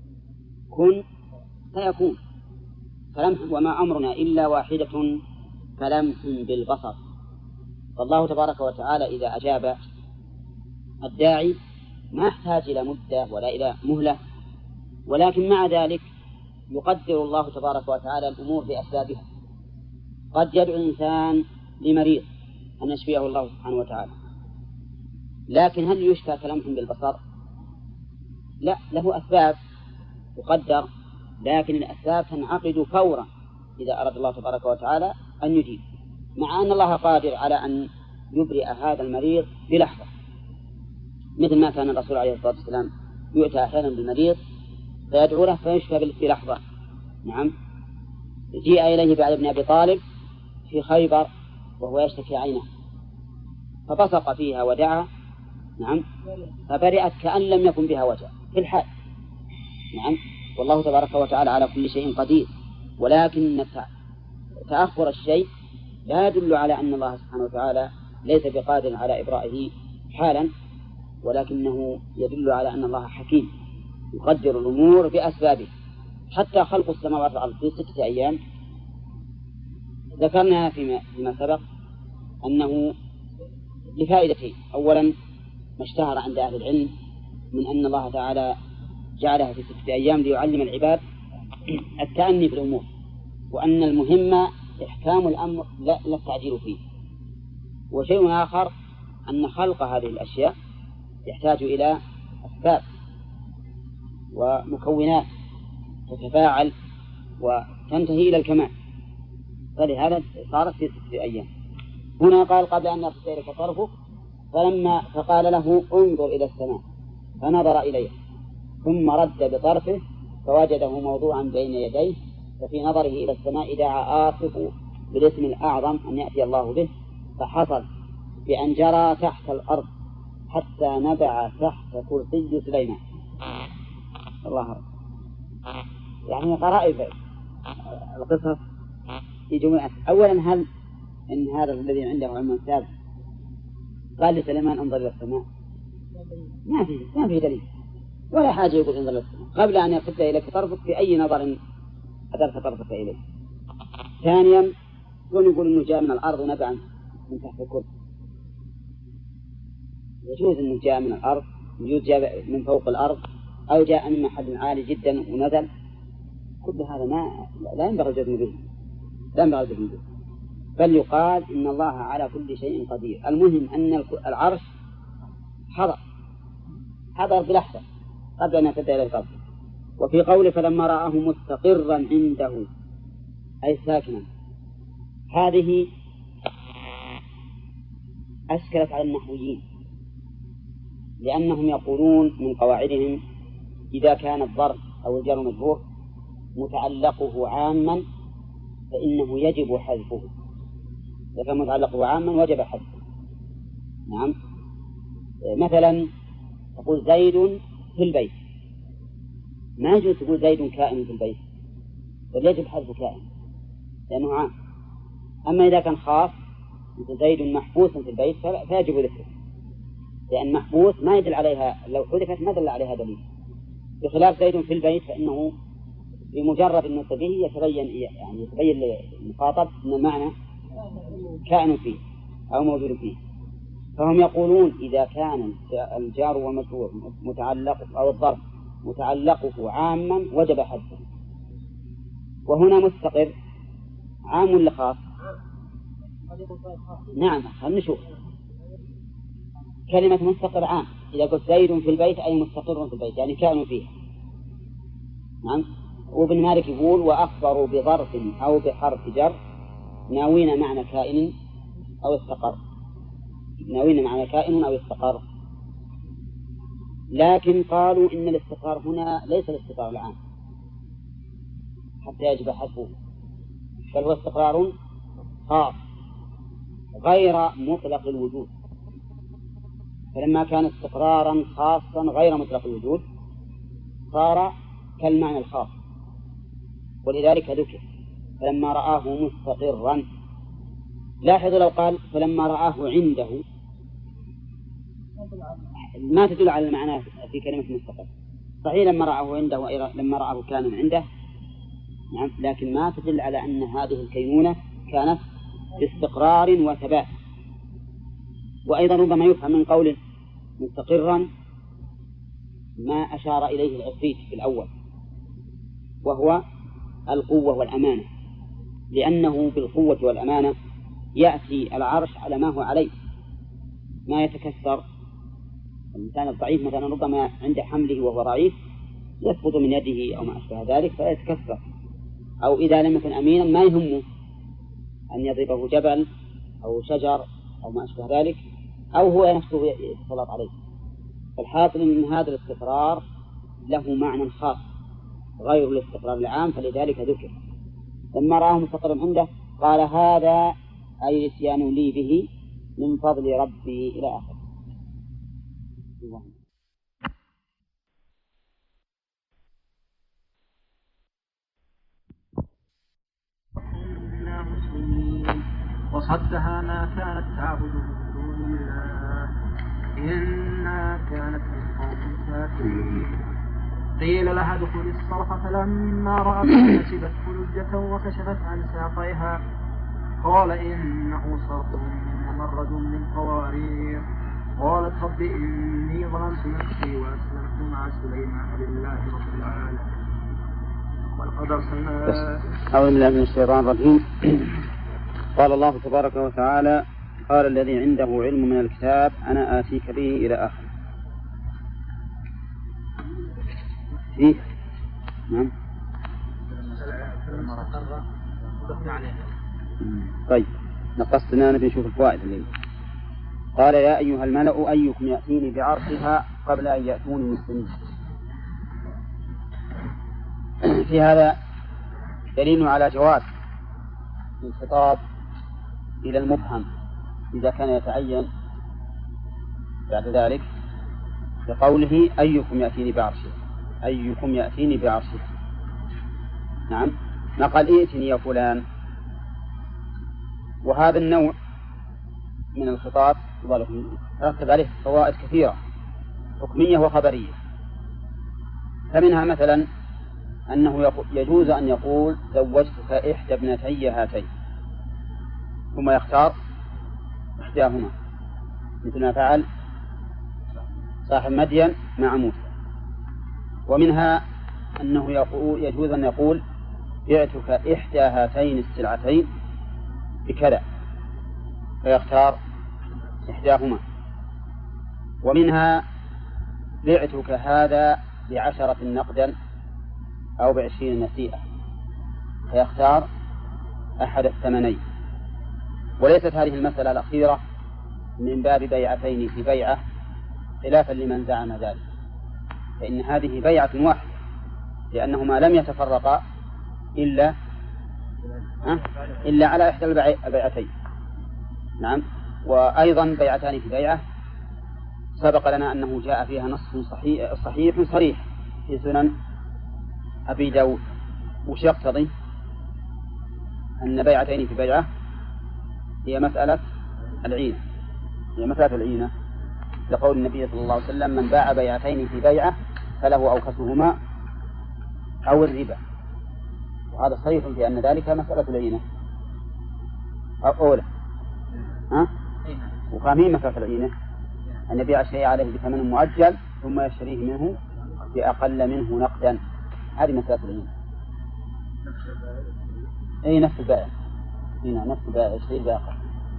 كن فيكون. فلمح وما أمرنا إلا واحدة كلمح بالبصر. فالله تبارك وتعالى إذا أجاب الداعي ما يحتاج إلى مدة ولا إلى مهلة، ولكن مع ذلك يقدر الله تبارك وتعالى الأمور بأسبابها. قد يدعو الإنسان لمريض أن يشفيه الله سبحانه وتعالى، لكن هل يشفى كلمح بالبصر؟ لا، له أسباب تقدر، لكن الأسباب تنعقد فورا إذا أراد الله تبارك وتعالى أن يجيب، مع أن الله قادر على أن يبرئ هذا المريض بلحظة، مثل ما كان الرسول عليه الصلاة والسلام يؤتى أحيانا بالمريض فيدعو له فيشفى بلحظة نعم. جيء إليه بعد ابن أبي طالب في خيبر وهو يشتكي عينه فبصق فيها ودعا نعم فبرئت كأن لم يكن بها وجع في الحال نعم. والله تبارك وتعالى على كل شيء قدير، ولكن تأخر الشيء لا يدل على أن الله سبحانه وتعالى ليس بقادر على إبرائه حالا، ولكنه يدل على أن الله حكيم يقدر الأمور بأسبابه. حتى خلق السماوات والأرض في 6 أيام ذكرنا فيما سبق أنه لفائدتين: أولا ما اشتهر عند أهل العلم من أن الله تعالى جعلها في 6 أيام ليعلم العباد التأني في الأمور، وأن المهم إحكام الأمر لا التعجيل فيه. وشيء آخر أن خلق هذه الأشياء يحتاج إلى أسباب ومكونات تتفاعل وتنتهي إلى الكمال، فلهذا صارت في 6 أيام. هنا قال قبل أن يرتد إليك طرفك فقال له انظر إلى السماء فنظر إليها ثم رد بطرفه فوجده موضوعا بين يديه، ففي نظره إلى السماء دعا آصف بالاسم الأعظم أن يأتي الله به، فحصل بأن جرى تحت الأرض حتى نبع تحت كرسي سليمان. الله أكبر. يعني قرائب القصص في جملة. أولا هل إن هذا الذي عنده علم الكتاب قال لسليمان انظر إلى السماء؟ ما في دليل ولا حاجة يقول انظر إلى السماء قبل أن يرتد إليك طرفك في أي نظر أدرت طرفك إليه. ثانيا يقول إنه جاء من الأرض نبعا من تحت الكرسي، يجوز إنه جاء من الأرض، يجوز جاء من فوق الأرض، أو جاء من محل عالي جدا ونزل. كل هذا لا ينبغي الجزم به، بل يقال إن الله على كل شيء قدير. المهم أن العرش حضر بلحظة قبل أن يرتد إلى القبر، وفي قوله فلما رآه مستقرا عنده أي ساكنا، هذه أشكلت على النحويين، لأنهم يقولون من قواعدهم إذا كان الظرف أو الجار والمجرور متعلقه عاما فإنه يجب حذفه، إذا كان متعلقه عاما وجب حذفه. نعم، مثلا تقول زيد في البيت، ما يجوز تقول زيد كائن في البيت، بل يجب حذف كائن لأنه عام. أما إذا كان خاص مثل زيد محبوس في البيت فيجب ذكره، لأن محبوس ما يدل عليها، لو حذفت ما دل عليها دليل، بخلاف زيد في البيت فإنه بمجرد النطق به يتبين للمخاطب أن المعنى كائن فيه أو موجود فيه. فهم يقولون إذا كان الجار والمجرور متعلق أو الظرف متعلقه عاما وجب حذفه. وهنا مستقر عام ولا خاص؟ نعم، خلنا نشوف. كلمة مستقر عام، إذا قلت زيد في البيت أي مستقر في البيت يعني كائن فيه. نعم. وابن مالك يقول وأخبروا بظرف أو بحرف جر ناوين معنى كائن أو استقر، ناوين معنى كائن أو استقر. لكن قالوا إن الاستقرار هنا ليس الاستقرار العام حتى يجب حذفه، بل هو استقرار خاص غير مطلق الوجود. فلما كان استقرارا خاصا غير مطلق الوجود صار كالمعنى الخاص، ولذلك ذكر فلما رآه مستقرا. لاحظوا لو قال فلما رآه عنده ما تدل على المعنى في كلمة مستقر. صحيح لما رآه عنده لما رآه كان عنده، نعم، لكن ما تدل على أن هذه الكينونة كانت باستقرار وثبات. وأيضا ربما يفهم من قوله مستقرا ما أشار إليه العفريت في الأول، وهو القوة والأمانة، لأنه بالقوة والأمانة يأتي العرش على ما هو عليه، ما يتكسر. الإنسان الضعيف مثلا ربما عند حمله وهو ضعيف يسقط من يده أو ما أشبه ذلك فيتكسر، أو إذا لم يكن أمينا ما يهمه أن يضربه جبل أو شجر أو ما أشبه ذلك، أو هو نفسه يتسلط عليه. فالحاصل من هذا الاستقرار له معنى خاص غير الاستقرار العام، فلذلك ذكر. لما رآه مستقرا عنده قال هذا أي الاتيان لي به من فضل ربي إلى آخره. وصدها ما كانت تعبد من دون الله إنها كانت من قوم كافرين. قيل لها ادخل الصرح فلما رأت حسبته لجة وكشفت عن ساقيها قال إنه صرح ممرد من قوارير. قالت رب إني ظلمت نفسي وأسلمت مع سليمان لله رب العالمين. ولقد أرسلنا. أعوذ بالله من الشيطان الرجيم. قال الله تبارك وتعالى قال الذي عنده علم من الكتاب أنا آتيك به إلى آخر. فيه نعم. طيب نقصنا نبي نشوف الفوائد اللي قال يا أيها الملأ أيكم يأتيني بعرشها قبل أن يأتوني مسلمين. في هذا دليل على جواز الخطاب إلى المبهم إذا كان يتعين بعد ذلك بقوله أيكم يأتيني بعرشها، أيكم يأتيني بعرشها. نعم، ما قال ائتني يا فلان. وهذا النوع من الخطاب رتب عليه فوائد كثيرة حكمية وخبرية. فمنها مثلا أنه يجوز أن يقول زوجتك إحدى ابنتي هاتين ثم يختار إحداهما مثل ما فعل صاحب مدين مع موسى. ومنها أنه يجوز أن يقول بعتك إحدى هاتين السلعتين بكذا فيختار إحداهما. ومنها بعتك هذا ب10 نقدا أو ب20 نسيئة، فيختار أحد الثمنين. وليست هذه المسألة الأخيرة من باب بيعتين في بيعة خلافا لمن زعم ذلك، فإن هذه بيعة واحدة، لأنهما لم يتفرقا إلا على إحدى البيعتين. نعم. وأيضا بيعتان في بيعة سبق لنا أنه جاء فيها نص صحيح صريح في سنن أبي داود. وش يقتضي؟ أن بيعتين في بيعة هي مسألة العينة، لقول النبي صلى الله عليه وسلم: من باع بيعتين في بيعة فله أوكسهما أو الربا. وهذا صحيح في أن ذلك مسألة العينة أولى. وفاهمين مسألة العينة أن يبيع الشيء عليه بثمن مؤجل ثم يشتريه منه بأقل منه نقدا. هذه مسألة العينة. نفس البائع. نفس البائع يشتري بأقل.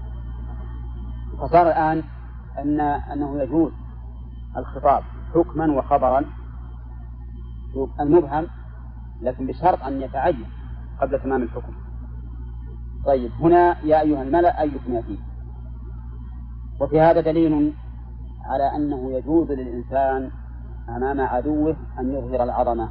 فصار الآن أنه يجوز الخطاب حكما وخبرا المبهم، لكن بشرط أن يتعين قبل تمام الحكم. طيب، هنا يا أيها الملأ أيكم يأتيه. وفي هذا دليل على أنه يجوز للإنسان أمام عدوه أن يظهر العظمة،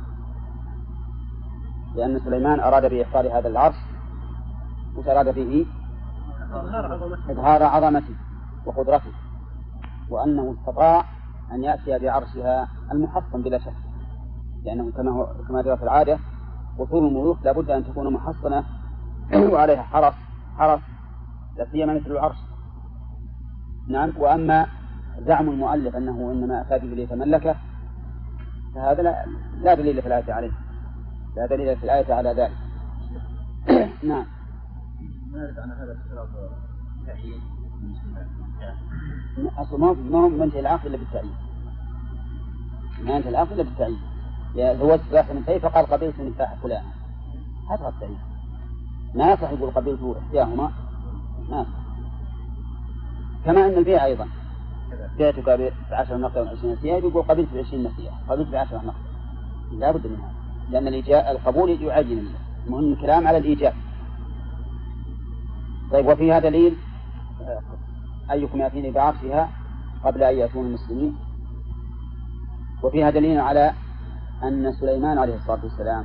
لأن سليمان أراد بإحصال هذا العرش وأراد به إظهار عظمته وقدرته، وأنه استطاع أن يأتي بعرشها المحصن بلا شك، لأنه كما جرى في العادة وصول الملوك لابد أن تكون محصنة وعليها حرس لا سيما مثل العرش. نعم. وأما زعم المؤلف أنه إنما أتى به ليتملكه فهذا لا دليل في الآية عليه، لا دليل في الآية على ذلك. نعم. نعرف عن هذا الشرط تعيين أصل ما هو منتهي العقل إلا بالتعيين، ما ينتهي العقل إلا بالتعيين. زوجت واحد من كيف قال قبلت نكاح فلان، هذا التعيين. ما يصح يقول قبلت إحداهما، ما يصح. كما أن البيع أيضا بعتك ب10 نقدا و20 نسيئة، يقول قبلت ب20 نسيئة، قبلت ب10 نقدا، لا بد من هذا، لأن القبول يعين منه. المهم الكلام على الإيجاب. طيب، وفيها دليل أيكم يأتيني بعرشها قبل أن يأتون المسلمين. وفيها دليل على أن سليمان عليه الصلاة والسلام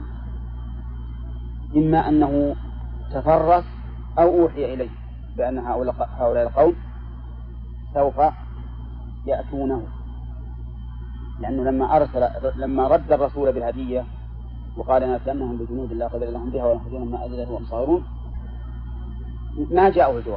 إما أنه تفرس أو أوحي إليه بأن هؤلاء القوم سوف يأتونه، لأنه لما رد الرسول بالهدية وقال نأتينهم بجنود لا قدر لهم بها ونخرجونهم من أذلة وهم صاغرون ما جاءه الجواب،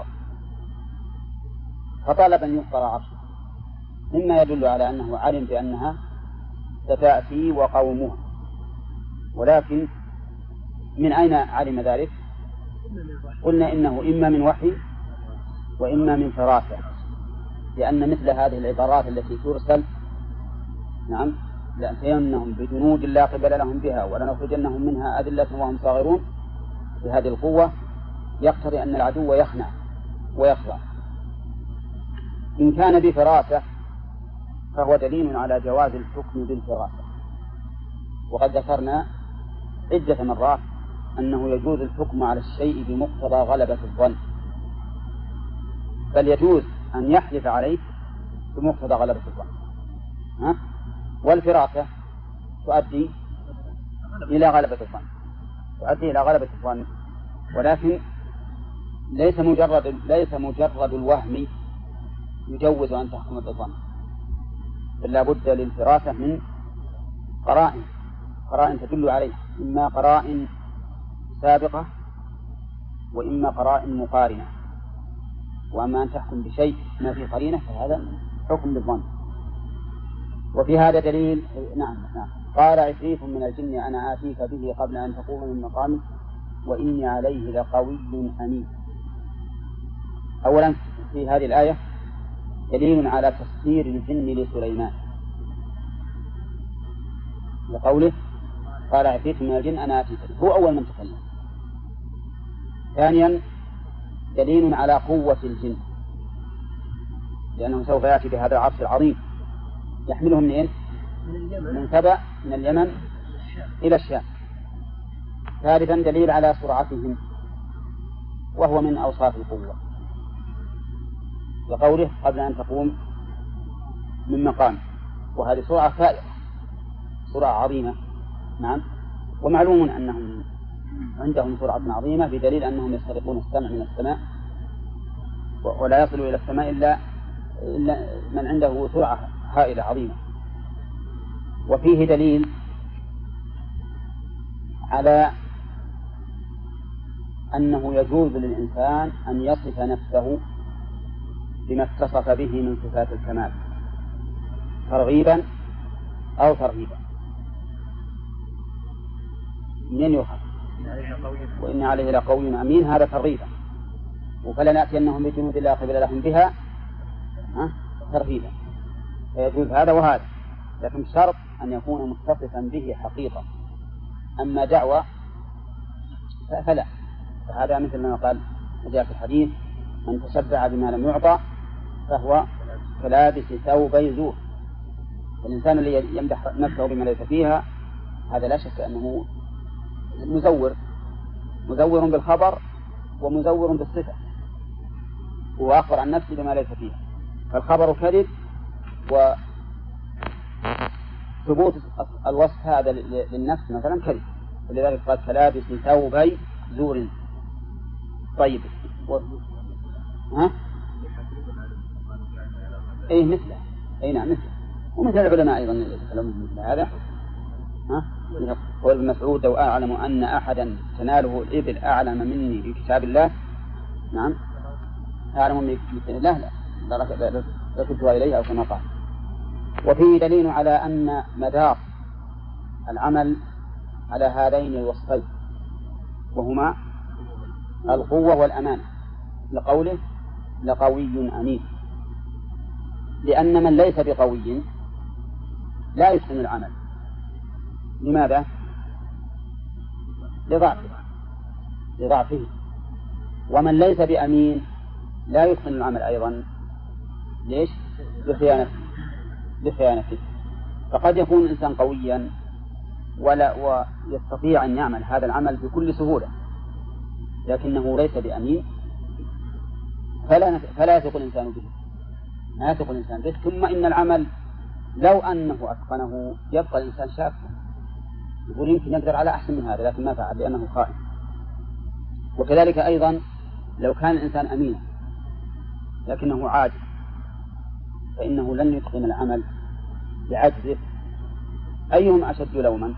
فطلب أن يفطر عرشه، مما يدل على أنه علم بأنها ستأتي وقومها. ولكن من أين علم ذلك؟ قلنا إنه إما من وحي وإما من فراسة، لأن مثل هذه العبارات التي ترسل نعم لأتينهم بجنود لا قبل لهم بها ولنخرجنهم منها أذلة وهم صاغرون بهذه القوة يقتضي أن العدو يخنع ويخضع. إن كان بفراسة فهو دليل على جواز الحكم بالفراسة، وقد ذكرنا عدة مرات أنه يجوز الحكم على الشيء بمقتضى غلبة الظن، بل يجوز أن يحلف عليه بمقتضى غلبة الظن. والفراسة تؤدي إلى غلبة الظن، ولكن ليس مجرد الوهم يجوز أن تحكم بالظن، بل لا بد للفراسة من قرائن تدل عليه، إما قرائن سابقة وإما قرائن مقارنة. وأما أن تحكم بشيء ما في قرينة فهذا حكم بالظن. وفي هذا دليل نعم. قال عفريت من الجن أنا آتيك به قبل أن تقوم من مقامك وإني عليه لقوي أمين. أولا في هذه الآية دليل على تسخير الجن لسليمان لقوله قال عفريت من الجن أنا آتيك به، هو أول من تكلم. ثانيا دليل على قوة الجن، لأنه سوف يأتي بهذا العرش العظيم يحملهم من سبأ من اليمن إلى الشام، ثالثا دليل على سرعتهم، وهو من أوصاف القوة، لقوله قبل أن تقوم من مقام، وهذه سرعة فائقة، سرعة عظيمة. نعم. ومعلوم أنهم عندهم سرعة عظيمة بدليل أنهم يسترقون السمع من السماء، ولا يصل إلى السماء إلا من عنده سرعة هائلة عظيمة. وفيه دليل على أنه يجوز للإنسان أن يصف نفسه بما اتصف به من صفات الكمال ترغيبا أو ترهيبا. منين يؤخذ؟ وإن عليه لقوي أمين، هذا ترغيبا، فلنأتينهم بجنود لا قبل لهم بها ترهيبا، فيجوز هذا وهذا، لكن شرط أن يكون متصفا به حقيقة. أما دعوة فلا، فهذا مثل ما قال جاء في الحديث: من تشبع بما لم يعطى فهو كلابس ثوبي زور. الإنسان اللي يمدح نفسه بما ليس فيها هذا لا شك أنه مزور بالخبر ومزور بالصفة، هو أخبر عن نفسه بما ليس فيها، فالخبر كذب، وثبوت الوصف هذا للنفس مثلا كذب، ولذلك قال كلابس ثوبي زور. طيب ايه مثله، اي نعم مثله، ومثل العلماء ايضا يتكلمون مثل هذا. قول ابن مسعود: لو اعلم ان احدا تناله الابل اعلم مني في كتاب الله، نعم اعلم من كتاب الله لا ركبتها اليه، او كما قال. وفيه دليل على ان مدار العمل على هذين الوصفين، وهما القوة والأمانة، لقوله: لقوي أمين. لأن من ليس بقوي لا يتقن العمل. لماذا؟ لضعفه. ومن ليس بأمين لا يتقن العمل أيضا. ليش؟ بخيانته. فقد يكون الإنسان قويا ويستطيع أن يعمل هذا العمل بكل سهولة، لكنه ليس بأمين، فلا يثق الإنسان به، ما يثق الإنسان به. ثم إن العمل لو أنه أتقنه يبقى الإنسان شاكا، يقول يمكن يقدر على أحسن من هذا، لكن ما فعل لأنه خائن. وكذلك أيضا لو كان الإنسان أمينا لكنه عاجز، فإنه لن يتقن العمل بعجزه. أيهم أشد لوما؟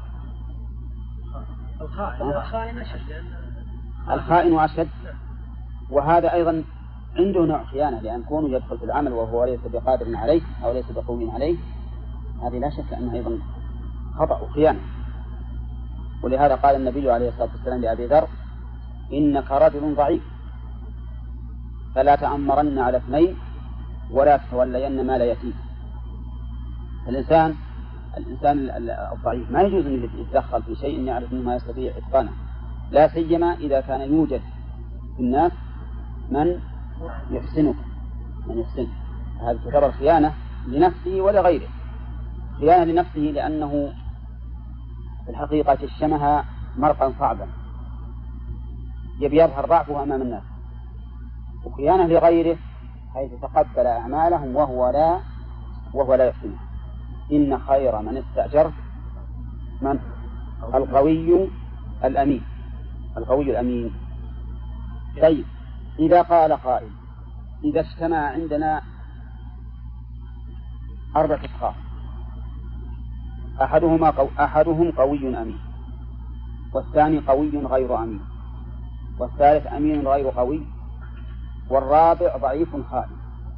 الخائن أشد. وهذا أيضا عنده نوع خيانة، لأن كونه يدخل في العمل وهو ليس بقادر عليه أو ليس بقوي عليه، هذه لا شك أنها أيضا خطأ وخيانة. ولهذا قال النبي عليه الصلاة والسلام لأبي ذر: إنك رجل ضعيف فلا تأمرن على اثنين ولا تتولين مال يتيم. الإنسان الضعيف ما يجوز أن يتدخل في شيء يعرف أنه ما يستطيع إتقانه، لا سيما إذا كان يوجد في الناس من يحسنه. هذا تعتبر خيانة لنفسه ولغيره. خيانة لنفسه لأنه في الحقيقة اشتمها مرقا صعبا يبي يظهر ضعفه أمام الناس، وخيانة لغيره حيث تقبل أعمالهم وهو لا يحسنها. إن خير من استأجر من؟ القوي الأمين. طيب، إذا قال قائل: إذا اجتمع عندنا 4 أشخاص، أحدهم قوي أمين، والثاني قوي غير أمين، والثالث أمين غير قوي، والرابع ضعيف خائن.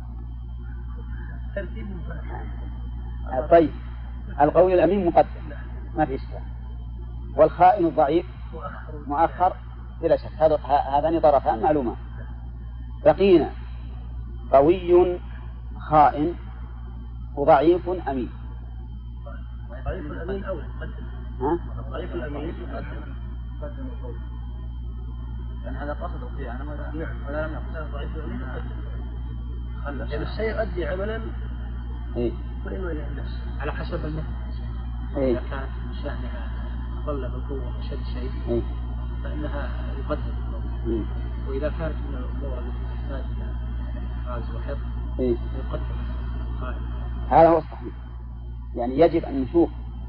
طيب، القوي الأمين مقدم ما في إشكال، والخائن الضعيف مؤخر بلا شك. هذان طرفان معلومات. بقينا قوي خائن وضعيف أمين. ضعيف الأمين أول ضعيف الأمين يقدم القول، لأن هذا قصد الخيانة ولا لم يقصد. ضعيف الأمين يقدم، لأن الشيء يؤدي عملا وإنه يحدث على حسب النفس. إذا كانت شأنها أقل بالقوة أشد شيء فإنها يقدم، وإذا كانت من الأمور التي تحتاج إلى غاز وحفظ يقدم القائد. هذا هو الصحيح. يعني يجب أن نشوف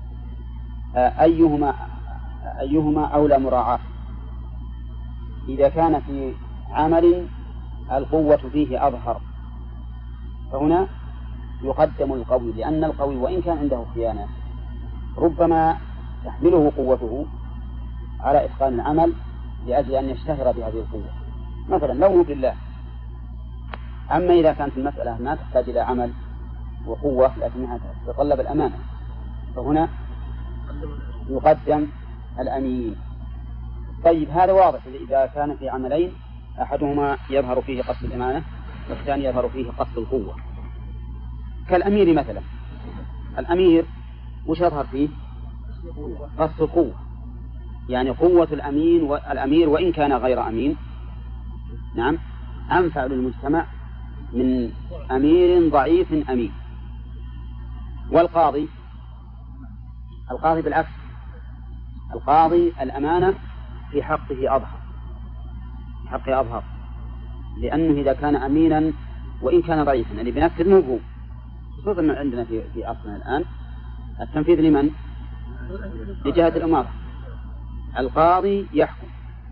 أيهما أولى مراعاة. إذا كان في عمل القوة فيه أظهر فهنا يقدم القوي، لأن القوي وإن كان عنده خيانة ربما تحمله قوته على إتقان العمل لأجل أن يشتهر بهذه القوة، مثلا لو بالله. أما إذا كانت المسألة ما تحتاج إلى عمل وقوة لكنها تتطلب الأمانة فهنا يقدم الأمين. طيب هذا واضح إذا كان في عملين أحدهما يظهر فيه قصد الأمانة والثاني يظهر فيه قصد القوة. كالأمير مثلا، الأمير وش يظهر فيه؟ قصد القوة، يعني قوة الأمير وإن كان غير أمين نعم أنفع للمجتمع من أمير ضعيف أمين. والقاضي بالعكس، القاضي الأمانة في حقه أظهر، لأنه إذا كان أمينا وإن كان ضعيفا يعني بنفذ نبوه، خصوصا عندنا في عصرنا الآن التنفيذ لمن؟ لجهة الأمارة. القاضي يحكم،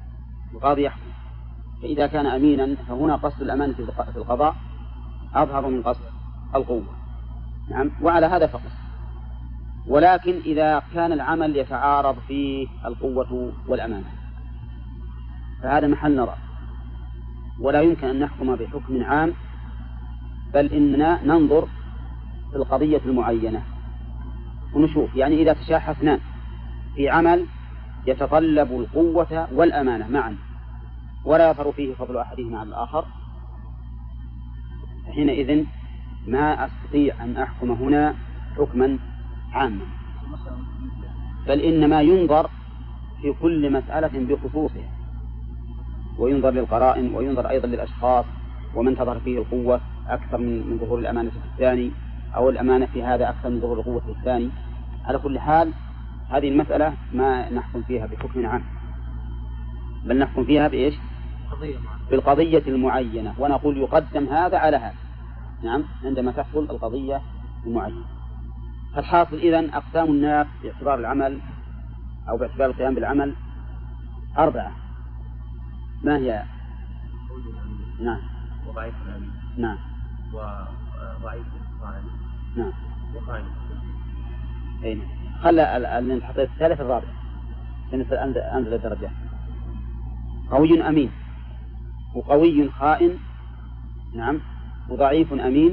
فإذا كان أمينا فهنا قصد الأمانة في القضاء أظهر من قصد القوة. نعم، وعلى هذا فقط. ولكن إذا كان العمل يتعارض فيه القوة والأمانة فهذا محل نظر، ولا يمكن أن نحكم بحكم عام، بل إننا ننظر في القضية المعينة ونشوف. يعني إذا تشاح اثنان في عمل يتطلب القوة والأمانة معا ولا يظهر فيه فضل أحدهما على الآخر، حينئذ ما أستطيع أن أحكم هنا حكما عاما، بل إنما ينظر في كل مسألة بخصوصها، وينظر للقرائن، وينظر أيضا للأشخاص ومن تظهر فيه القوة أكثر من ظهور الأمانة في الثاني، أو الأمانة في هذا أكثر من ظهور القوة في الثاني. على كل حال هذه المسألة ما نحكم فيها بحكم عام، بل نحكم فيها بإيش؟ بالقضية المعينة، ونقول يقدم هذا على هذا. نعم، عندما تحصل القضية المعينة. فالحاصل إذن أقسام الناس باعتبار العمل أو باعتبار القيام بالعمل 4. ما هي؟ نعم، وضعيف الأمين، نعم، وضعيف القائد، نعم، وقائد. أين؟ خلى الحطيت الثالث الرابع أنزل الدرجة. قوي أمين، وقوي خائن، نعم، وضعيف أمين،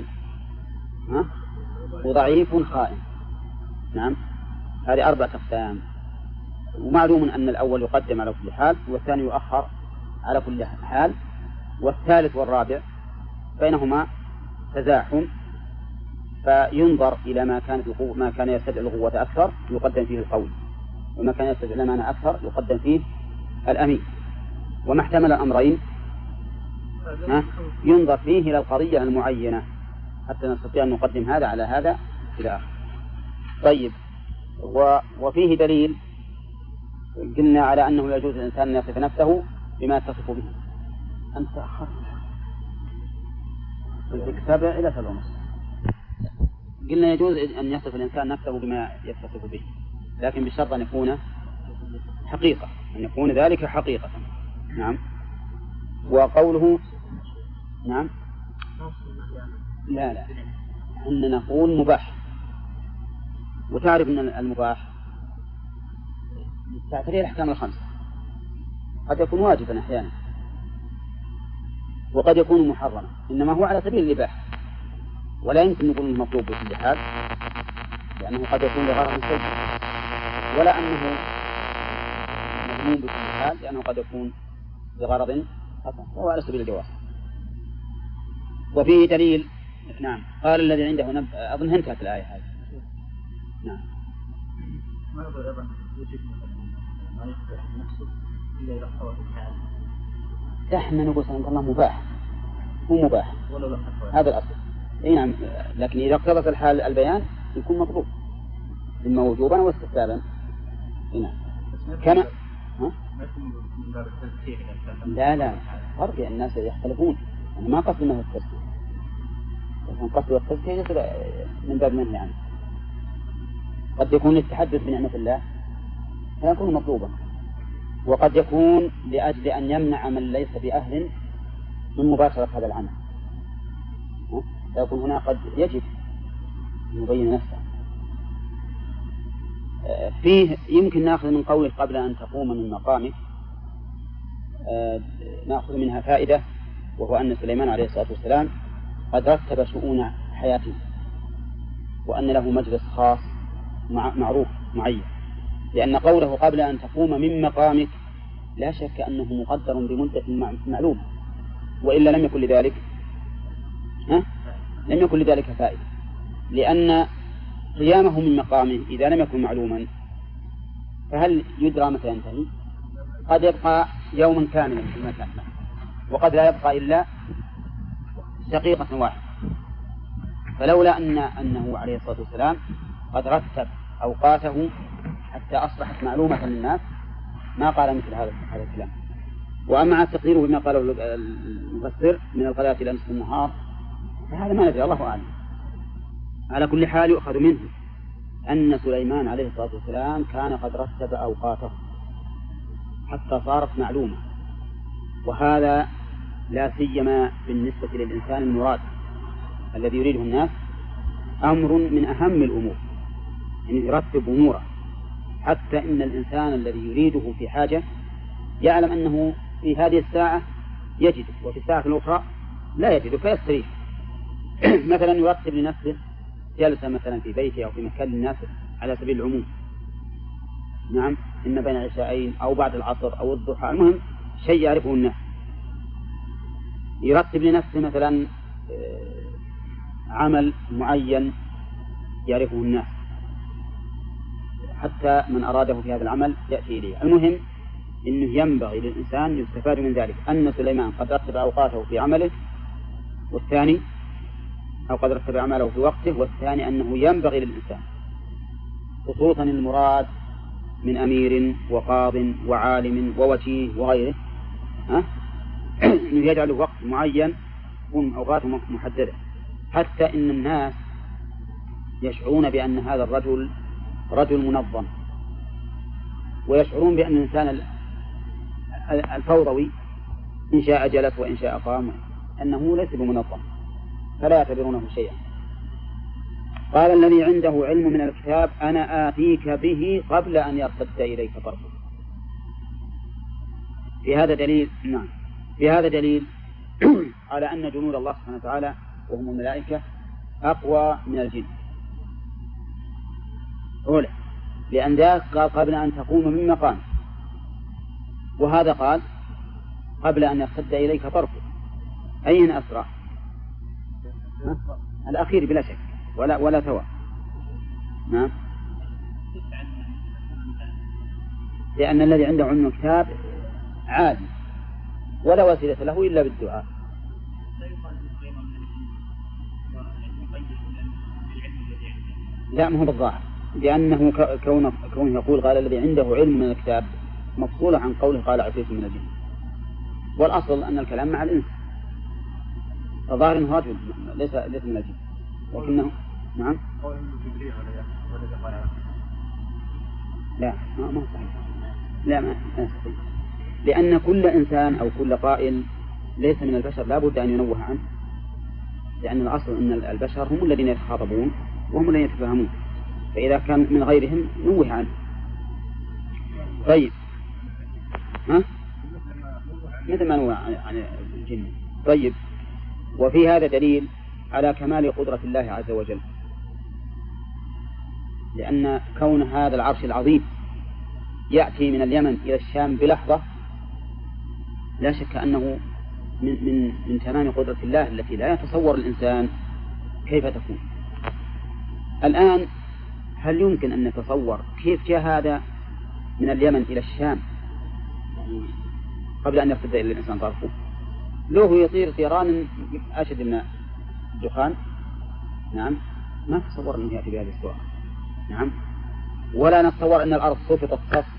وضعيف خائن، نعم. هذه 4 أقسام، ومعلوم أن الأول يقدم على كل حال والثاني يؤخر على كل حال، والثالث والرابع بينهما تزاحم، فينظر إلى ما كان يستدعي القوة أكثر يقدم فيه القوي، وما كان يستدعي الأمانة أكثر يقدم فيه الأمين. وما احتمل الأمرين ينظر فيه إلى القضية المعينة حتى نستطيع أن نقدم هذا على هذا إلى آخر. طيب، وفيه دليل قلنا على أنه يجوز الإنسان أن يصف نفسه بما يتصف به. أنت تأخرت في 7 إلى 7:30. قلنا يجوز أن يصف الإنسان نفسه بما يتصف به، لكن بشرط أن يكون حقيقة، أن يكون ذلك حقيقة. نعم. وقوله نعم، لا إن نقول مباح. وتعرف أن المباح تعتريه الأحكام ال5، قد يكون واجبا أحيانا وقد يكون محرما، إنما هو على سبيل الإباحة، ولا يمكن نقول انه مطلوب بكل حال، لأنه قد يكون لغرض سيء، ولا أنه مذموم بكل حال لأنه قد يكون لغرض حسن، وهو على سبيل الجواز. وفيه دليل. نعم، قال الذي عنده أظن انتهت الآية هذه. نعم. ما يقول أيضا يجب ما يصبح نفسه إلا إذا اقتضت الحال. احنا نقول سبحان الله مباح، هو مباح، هذا الأصل. اي نعم، لكن إذا اقتضت الحال البيان يكون مطلوب إما وجوبا واستحبابا. نعم. ما يكون من باب التزكية؟ لا فرق، الناس يختلفون. أنا ما قصد منه التزكية، لكن قصد التزكية يصير من باب منه عنه. قد يكون التحدث بنعمة الله فيكون مطلوبا، وقد يكون لأجل أن يمنع من ليس بأهل من مباشرة هذا العمل، فيكون هنا قد يجب أن يبين نفسه. فيه يمكن نأخذ من قوله قبل أن تقوم من مقامك، نأخذ منها فائدة، وهو أن سليمان عليه الصلاة والسلام قد رتب شؤون حياته، وأن له مجلس خاص معروف معين، لأن قوله قبل أن تقوم من مقامك لا شك أنه مقدر بمدة معلومة، وإلا لم يكن لذلك فائدة، لأن قيامه من مقامه إذا لم يكن معلوما فهل يدرى متى ينتهي؟ قد يبقى يوما كاملا في المكان، وقد لا يبقى إلا دقيقة واحدة. فلولا أنه عليه الصلاة والسلام قد رتب أوقاته حتى أصبحت معلومة للناس ما قال مثل هذا الكلام. وأما التقدير بما قاله المفسر من الغداة إلى نصف النهار فهذا ما ندري، الله أعلم. على كل حال يؤخذ منه أن سليمان عليه الصلاة والسلام كان قد رتب أوقاته حتى صارت معلومة، وهذا لا سيما بالنسبة للإنسان المراد الذي يريده الناس أمر من أهم الأمور، يعني يرتب أموره، حتى إن الإنسان الذي يريده في حاجة يعلم أنه في هذه الساعة يجده وفي الساعة الأخرى لا يجده فيستريح. مثلا يرتب لنفسه جلسة مثلا في بيته أو في مكان للناس على سبيل العموم، نعم، إما بين عشاءين أو بعد العصر أو الضحى، المهم شيء يعرفه الناس. يرتب لنفسه مثلا عمل معين يعرفه الناس، حتى من أراده في هذا العمل يأتي إليه. المهم إنه ينبغي للإنسان يستفاد من ذلك أن سليمان قد رتب أوقاته في عمله، والثاني أو قد رتب أعماله في وقته، والثاني أنه ينبغي للإنسان خصوصا المراد من أمير وقاض وعالم ووجيه وغيره أنه يجعل وقت معين يكون أوقاته محددة، حتى إن الناس يشعرون بأن هذا الرجل رجل منظم، ويشعرون بأن الإنسان الفوضوي إن شاء جلس وإن شاء قام أنه ليس بمنظم، فلا يعتبرونه شيئا. قال الذي عنده علم من الكتاب أنا آتيك به قبل أن يرتد إليك طرفك. في هذا دليل، نعم، في هذا دليل على أن جنود الله سبحانه وتعالى وهم الملائكة أقوى من الجن. أولا لأن ذاك قال قبل أن تقوم من مقام، وهذا قال قبل أن يرتد إليك طرفك. أين أسرع؟ الأخير بلا شك ولا توا. نعم، لأن الذي عنده علم الكتاب عادي ولا وسيلة له إلا بالدعاء. لا، ما هو بالظاهر، لأنه كونه يقول قال الذي عنده علم من الكتاب مفصولة عن قوله قال عفريت من الجن، والأصل أن الكلام مع الإنس، فظاهر أنه رجل ليس من الجن، لكنه نعم. لا ما صحيح، لا ما صحيح، لأن كل إنسان أو كل قائل ليس من البشر لا بد أن ينوه عنه، لأن الأصل أن البشر هم الذين يتخاطبون وهم الذين يتفهمون، فإذا كان من غيرهم نوه عنه. طيب، مثل ما نوه عن الجن. طيب، وفي هذا دليل على كمال قدرة الله عز وجل، لأن كون هذا العرش العظيم يأتي من اليمن إلى الشام بلحظة لا شك أنه من تمام قدرة الله التي لا يتصور الإنسان كيف تكون. الآن هل يمكن أن نتصور كيف جاء هذا من اليمن إلى الشام يعني قبل أن يرتد إلى الإنسان طرفه؟ لو يطير طيران أشد من الدخان، نعم، ما نتصور أنه يأتي بهذه الصورة، نعم، ولا نتصور أن الأرض سقطت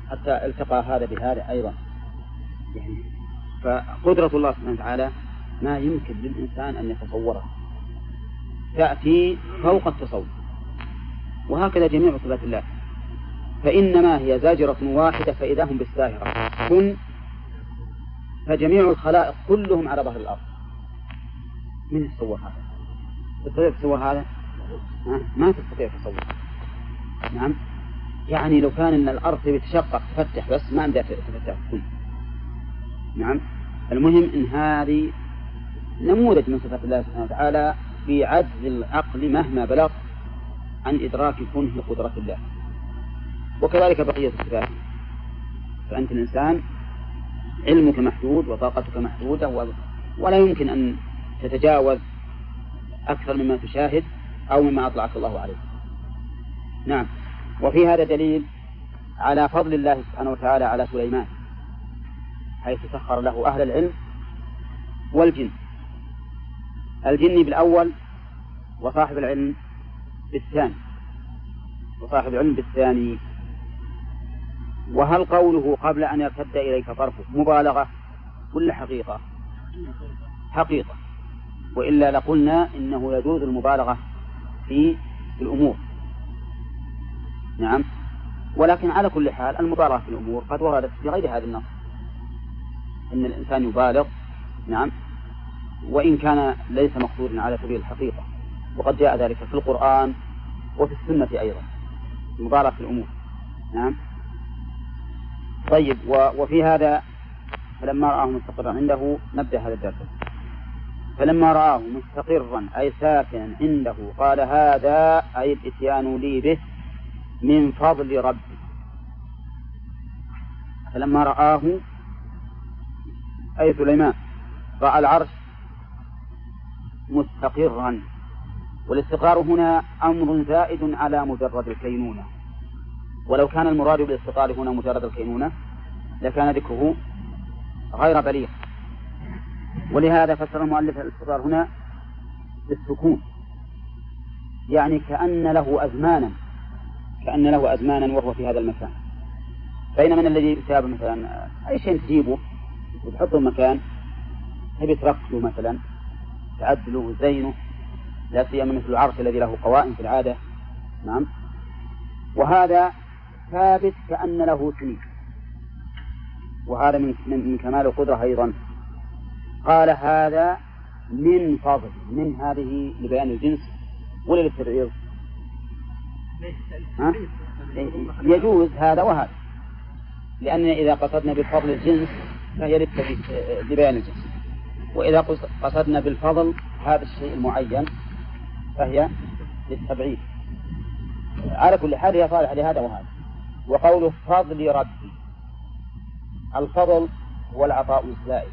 حتى التقى هذا بهذا أيضا يعني. فقدرة الله سبحانه وتعالى ما يمكن للإنسان أن يتصورها، تأتي فوق التصور. وهكذا جميع صفات الله، فإنما هي زاجرة واحدة فإذا هم بالساهرة كن، فجميع الخلائق كلهم على ظهر الأرض. من يتصور هذا؟ تستطيع تصور هذا؟ ما تستطيع تصور. نعم، يعني لو كان أن الأرض تتشقق تفتح بس ما عندها تفتح كن. نعم، المهم إن هذه نموذج من صفات الله سبحانه وتعالى في عجز العقل مهما بلغ عن إدراك كنه قدرة الله. وكذلك بقية الصفات، فأنت الإنسان علمك محدود وطاقتك محدودة، ولا يمكن أن تتجاوز أكثر مما تشاهد أو مما أطلعك الله عليه. نعم. وفي هذا دليل على فضل الله سبحانه وتعالى على سليمان، حيث سخر له أهل العلم والجن، الجن بالأول وصاحب العلم بالثاني، وصاحب العلم بالثاني. وهل قوله قبل أن يرتد إليك طرفه مبالغة ولا حقيقة؟ حقيقة، وإلا لقلنا إنه يجوز المبالغة في الأمور. نعم، ولكن على كل حال المبالغة في الأمور قد وردت في غير هذا النص، إن الإنسان يبالغ. نعم، وإن كان ليس مقصودا على سبيل الحقيقة، وقد جاء ذلك في القرآن وفي السنة أيضا، المبالغة في الأمور. نعم. طيب، وفي هذا فلما رآه مستقرا عنده، نبدأ هذا الدرس. فلما رآه مستقرا أي ساكنا عنده قال هذا أي الإتيان لي به من فضل ربي. فلما رآه أي سليمان رأى العرش مستقرا، والاستقرار هنا أمر زائد على مجرد الكينونة، ولو كان المراد بالاستقرار هنا مجرد الكينونة لكان ذكره غير بليغ. ولهذا فسر المؤلف الاستقرار هنا بالسكون، يعني كأن له أزمانا وهو في هذا المكان. بينما الذي يتاب مثلا أي شيء تجيبه وتحطه مكان، تبي تركله مثلا، تعدله وزينه، لا سيما مثل العرش الذي له قوائم في العادة. نعم، وهذا ثابت كأن له سنين، وهذا من كمال القدرة أيضا. قال هذا من فضل، من هذه لبيان الجنس ولا للتبعيض؟ يجوز هذا وهذا، لأننا إذا قصدنا بالفضل الجنس فهي لبيان الجنس، وإذا قصدنا بالفضل هذا الشيء المعين فهي للتبعيض. على كل حال هي صالحة لهذا وهذا. وقوله فضل ربي، الفضل هو العطاء الزائد،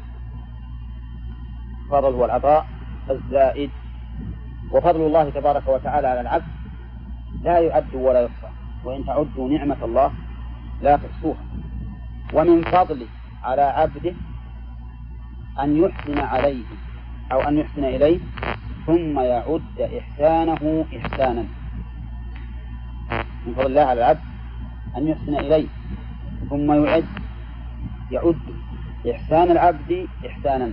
الفضل هو العطاء الزائد. وفضل الله تبارك وتعالى على العبد لا يعد ولا يحصى، وإن تعدوا نعمة الله لا تحصوها. ومن فضله على عبده أن يحسن عليه أو أن يحسن إليه ثم يعد إحسانه إحسانا. من فضل الله على العبد أن يحسن إليه ثم يعد إحسان العبد إحسانا.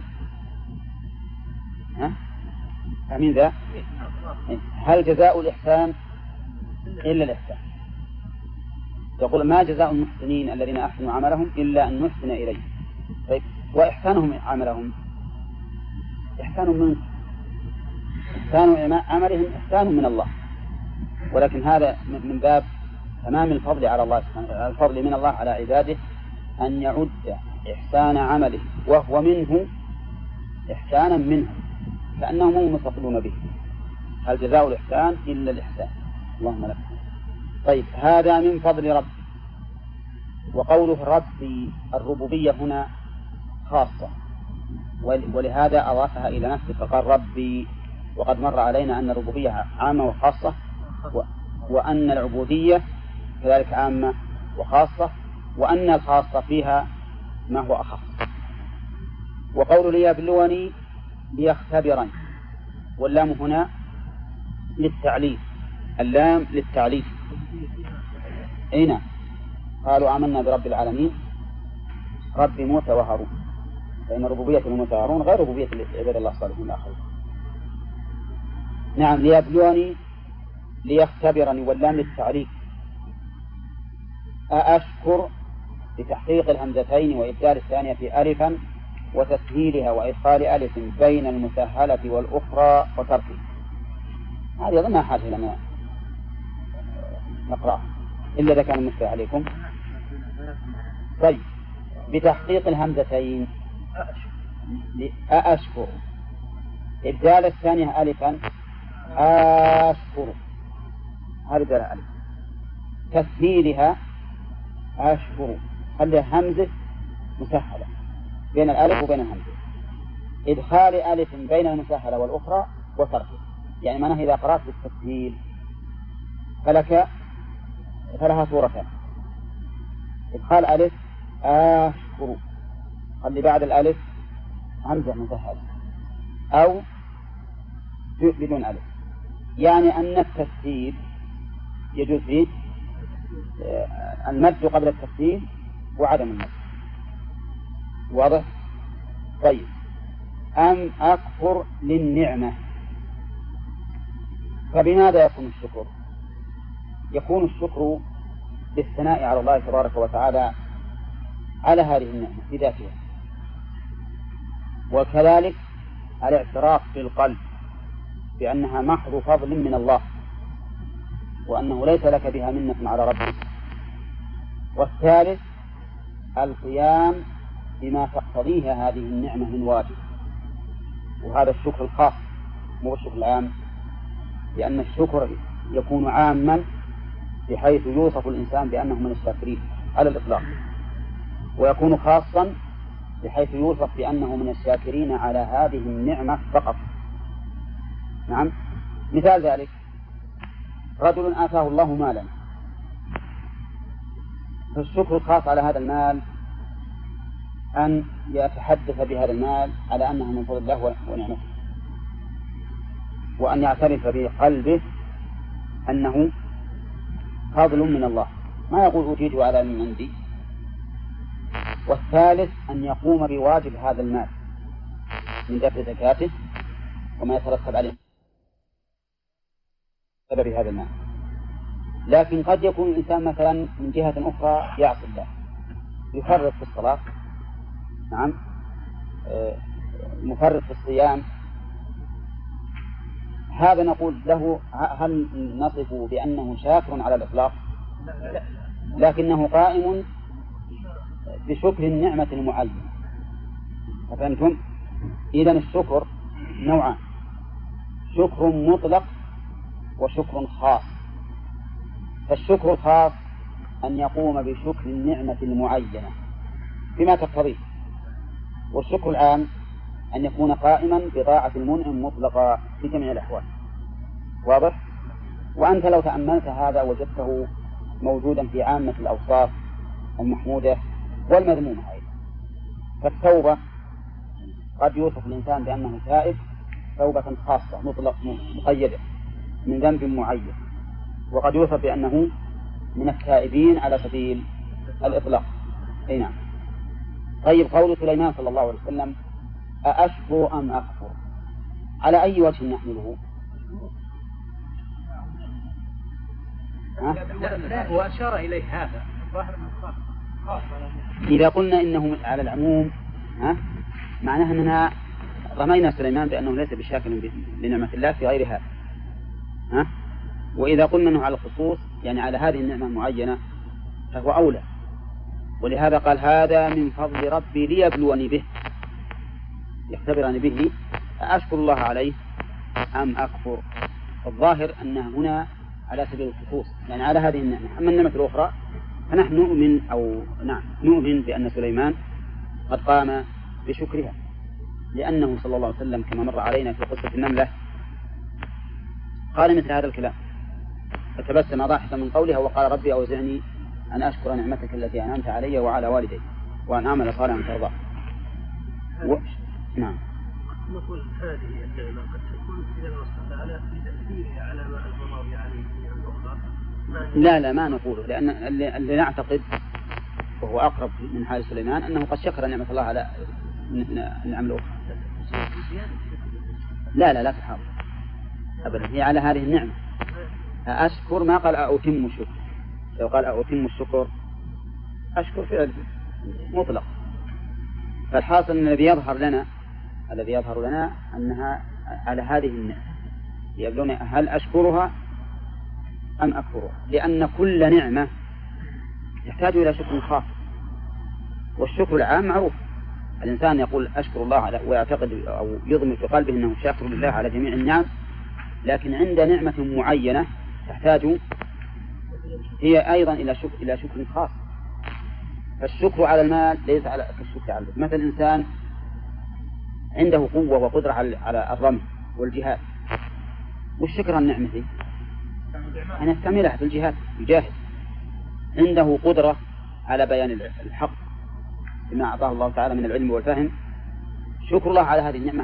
فمن ذا هل جزاء الإحسان إلا الإحسان؟ يقول ما جزاء المحسنين الذين أحسنوا عملهم إلا أن نحسن إليه. طيب، وإحسانهم عملهم إحسان منه، إحسان عملهم إحسان من الله، ولكن هذا من باب تمام الفضل على الله سبحانه، الفضل من الله على عباده أن يعد إحسان عمله وهو منه إحسانا منه، كأنهم هم مستقلون به. هل جزاء الإحسان إلا الإحسان؟ اللهم لك. طيب، هذا من فضل ربي. وقوله ربي الربوبية هنا خاصة، ولهذا أضافها إلى نفسه فقال ربي. وقد مر علينا أن الربوبية عامة وخاصة، وأن العبودية كذلك عامة وخاصة، وأن الخاصة فيها ما هو أخص. وقول ليبلوني ليختبرني، واللام هنا للتعليل، اللام للتعليل. أين قالوا آمنا برب العالمين رب موسى وهارون، فإن ربوبية موسى وهارون غير ربوبية عباد الله الصالحين الآخرين. نعم. ليبلوني ليختبرني، واللام للتعريف. أأشكر بتحقيق الهمزتين وإبدال الثانية في ألفا وتسهيلها وإدخال ألف بين المسهلة والأخرى وتركها. هذه أظنها حاجة لنا نقرأها إلا إذا كان مشكلة عليكم. طيب، بتحقيق الهمزتين أأشكر، إبدال الثانية ألفا أشكر، هذا بدل ألف. تسهيلها أشكر، خليها همزة مسهلة بين الألف وبين الهمزة. إدخال ألف بين المسهلة والأخرى وتركها، يعني معناه إذا قرأت بالتسهيل فلها صورتان: إدخال ألف أشكر، خلي بعد الألف همزة مسهلة، أو بدون ألف. يعني أن التسهيل يجوز فيه المد قبل التسهيل وعدم المد. واضح؟ طيب، أم أكفر للنعمة. فبماذا يكون الشكر؟ يكون الشكر بالثناء على الله تبارك وتعالى على هذه النعمة بذاتها، وكذلك الاعتراف بالقلب بأنها محض فضل من الله، وأنه ليس لك بها منة على ربك. والثالث القيام بما تقتضيها هذه النعمة من واجب، وهذا الشكر الخاص مو الشكر العام، لأن الشكر يكون عاما بحيث يوصف الإنسان بأنه من الشاكرين على الإطلاق، ويكون خاصا بحيث يوصف بأنه من الشاكرين على هذه النعمة فقط. نعم. مثال ذلك: رجل آتاه الله مالا، فالشكر الخاص على هذا المال أن يتحدث بهذا المال على أنه من فضل الله ونعمته، وأن يعترف بقلبه أنه فضل من الله، ما يقول أوتيته على من عندي. والثالث أن يقوم بواجب هذا المال من دفع زكاته وما يترتب عليه بسبب هذا المال. لكن قد يكون الإنسان مثلا من جهة أخرى يعصي الله، يفرط في الصلاة، نعم، مفرط في الصيام. هذا نقول له هل نصفه بأنه شاكر على الإطلاق؟ لكنه قائم بشكر النعمة المعينة. فهمتم؟ إذن الشكر نوعان: شكر مطلق وشكر خاص. فالشكر الخاص أن يقوم بشكر النعمة المعينة بما تقتضيه، والشكر العام أن يكون قائما بطاعة المنعم مطلقا في جميع الأحوال. واضح؟ وأنت لو تأملت هذا وجدته موجودا في عامة الأوصاف المحمودة والمذمومة أيضا. فالتوبة قد يوصف الإنسان بأنه تائب توبة خاصة مطلق مقيدة من ذنب معين، وقد يوصف بأنه من التائبين على سبيل الإطلاق. أي نعم. طيب، قول سليمان صلى الله عليه وسلم: أأشكر أم أكفر، على أي وجه نحمله؟ هو أشار إليه هذا الظاهر من خاص. إذا قلنا إنه على العموم معناه أننا رمينا سليمان بأنه ليس بشاكر لنعمة الله في غير هذا. وإذا قلنا أنه على الخصوص يعني على هذه النعمة المعينة فهو أولى، ولهذا قال: هذا من فضل ربي ليبلوني به، يختبرني به أشكر الله عليه أم أكفر. الظاهر أنها هنا على سبيل الخصوص، يعني على هذه النعمة. أما النعمة الأخرى فنحن نؤمن بأن سليمان قد قام بشكرها، لأنه صلى الله عليه وسلم كما مر علينا في قصة النملة قال مثل هذا الكلام، فتبسم ضاحكا من قولها وقال: ربي أوزعني أن أشكر نعمتك التي أنعمت علي وعلى والدي وأن أعمل صالحا ترضاه. نعم. نقول هذه النعمة قد تكون إذا وصلت على تأثيرها على ما أنزل الله عليه من الأخرى لا ما نقوله، لأن اللي نعتقد وهو أقرب من حال سليمان أنه قد شكر نعمة الله على النعم الأخرى. لا تحاول أبدا، هي على هذه النعمة. أشكر ما قال أتم الشكر، لو قال أتم الشكر أشكر فعل مطلق. فالحاصل أن الذي يظهر لنا أنها على هذه النعمة، يقولون هل أشكرها أم أكفرها، لأن كل نعمة يحتاج إلى شكر خاص، والشكر العام معروف. الإنسان يقول أشكر الله ويعتقد أو يضمن في قلبه أنه شاكر لله على جميع النعم، لكن عند نعمة معينة تحتاج هي أيضا إلى شكر خاص. فالشكر على المال ليس على كالشكر على مثل إنسان عنده قوة وقدرة على الرمي والجهاد، والشكر عن نعمته أن يستعملها في الجهاد يجاهد. عنده قدرة على بيان الحق بما أعطاه الله تعالى من العلم والفهم، شكر الله على هذه النعمة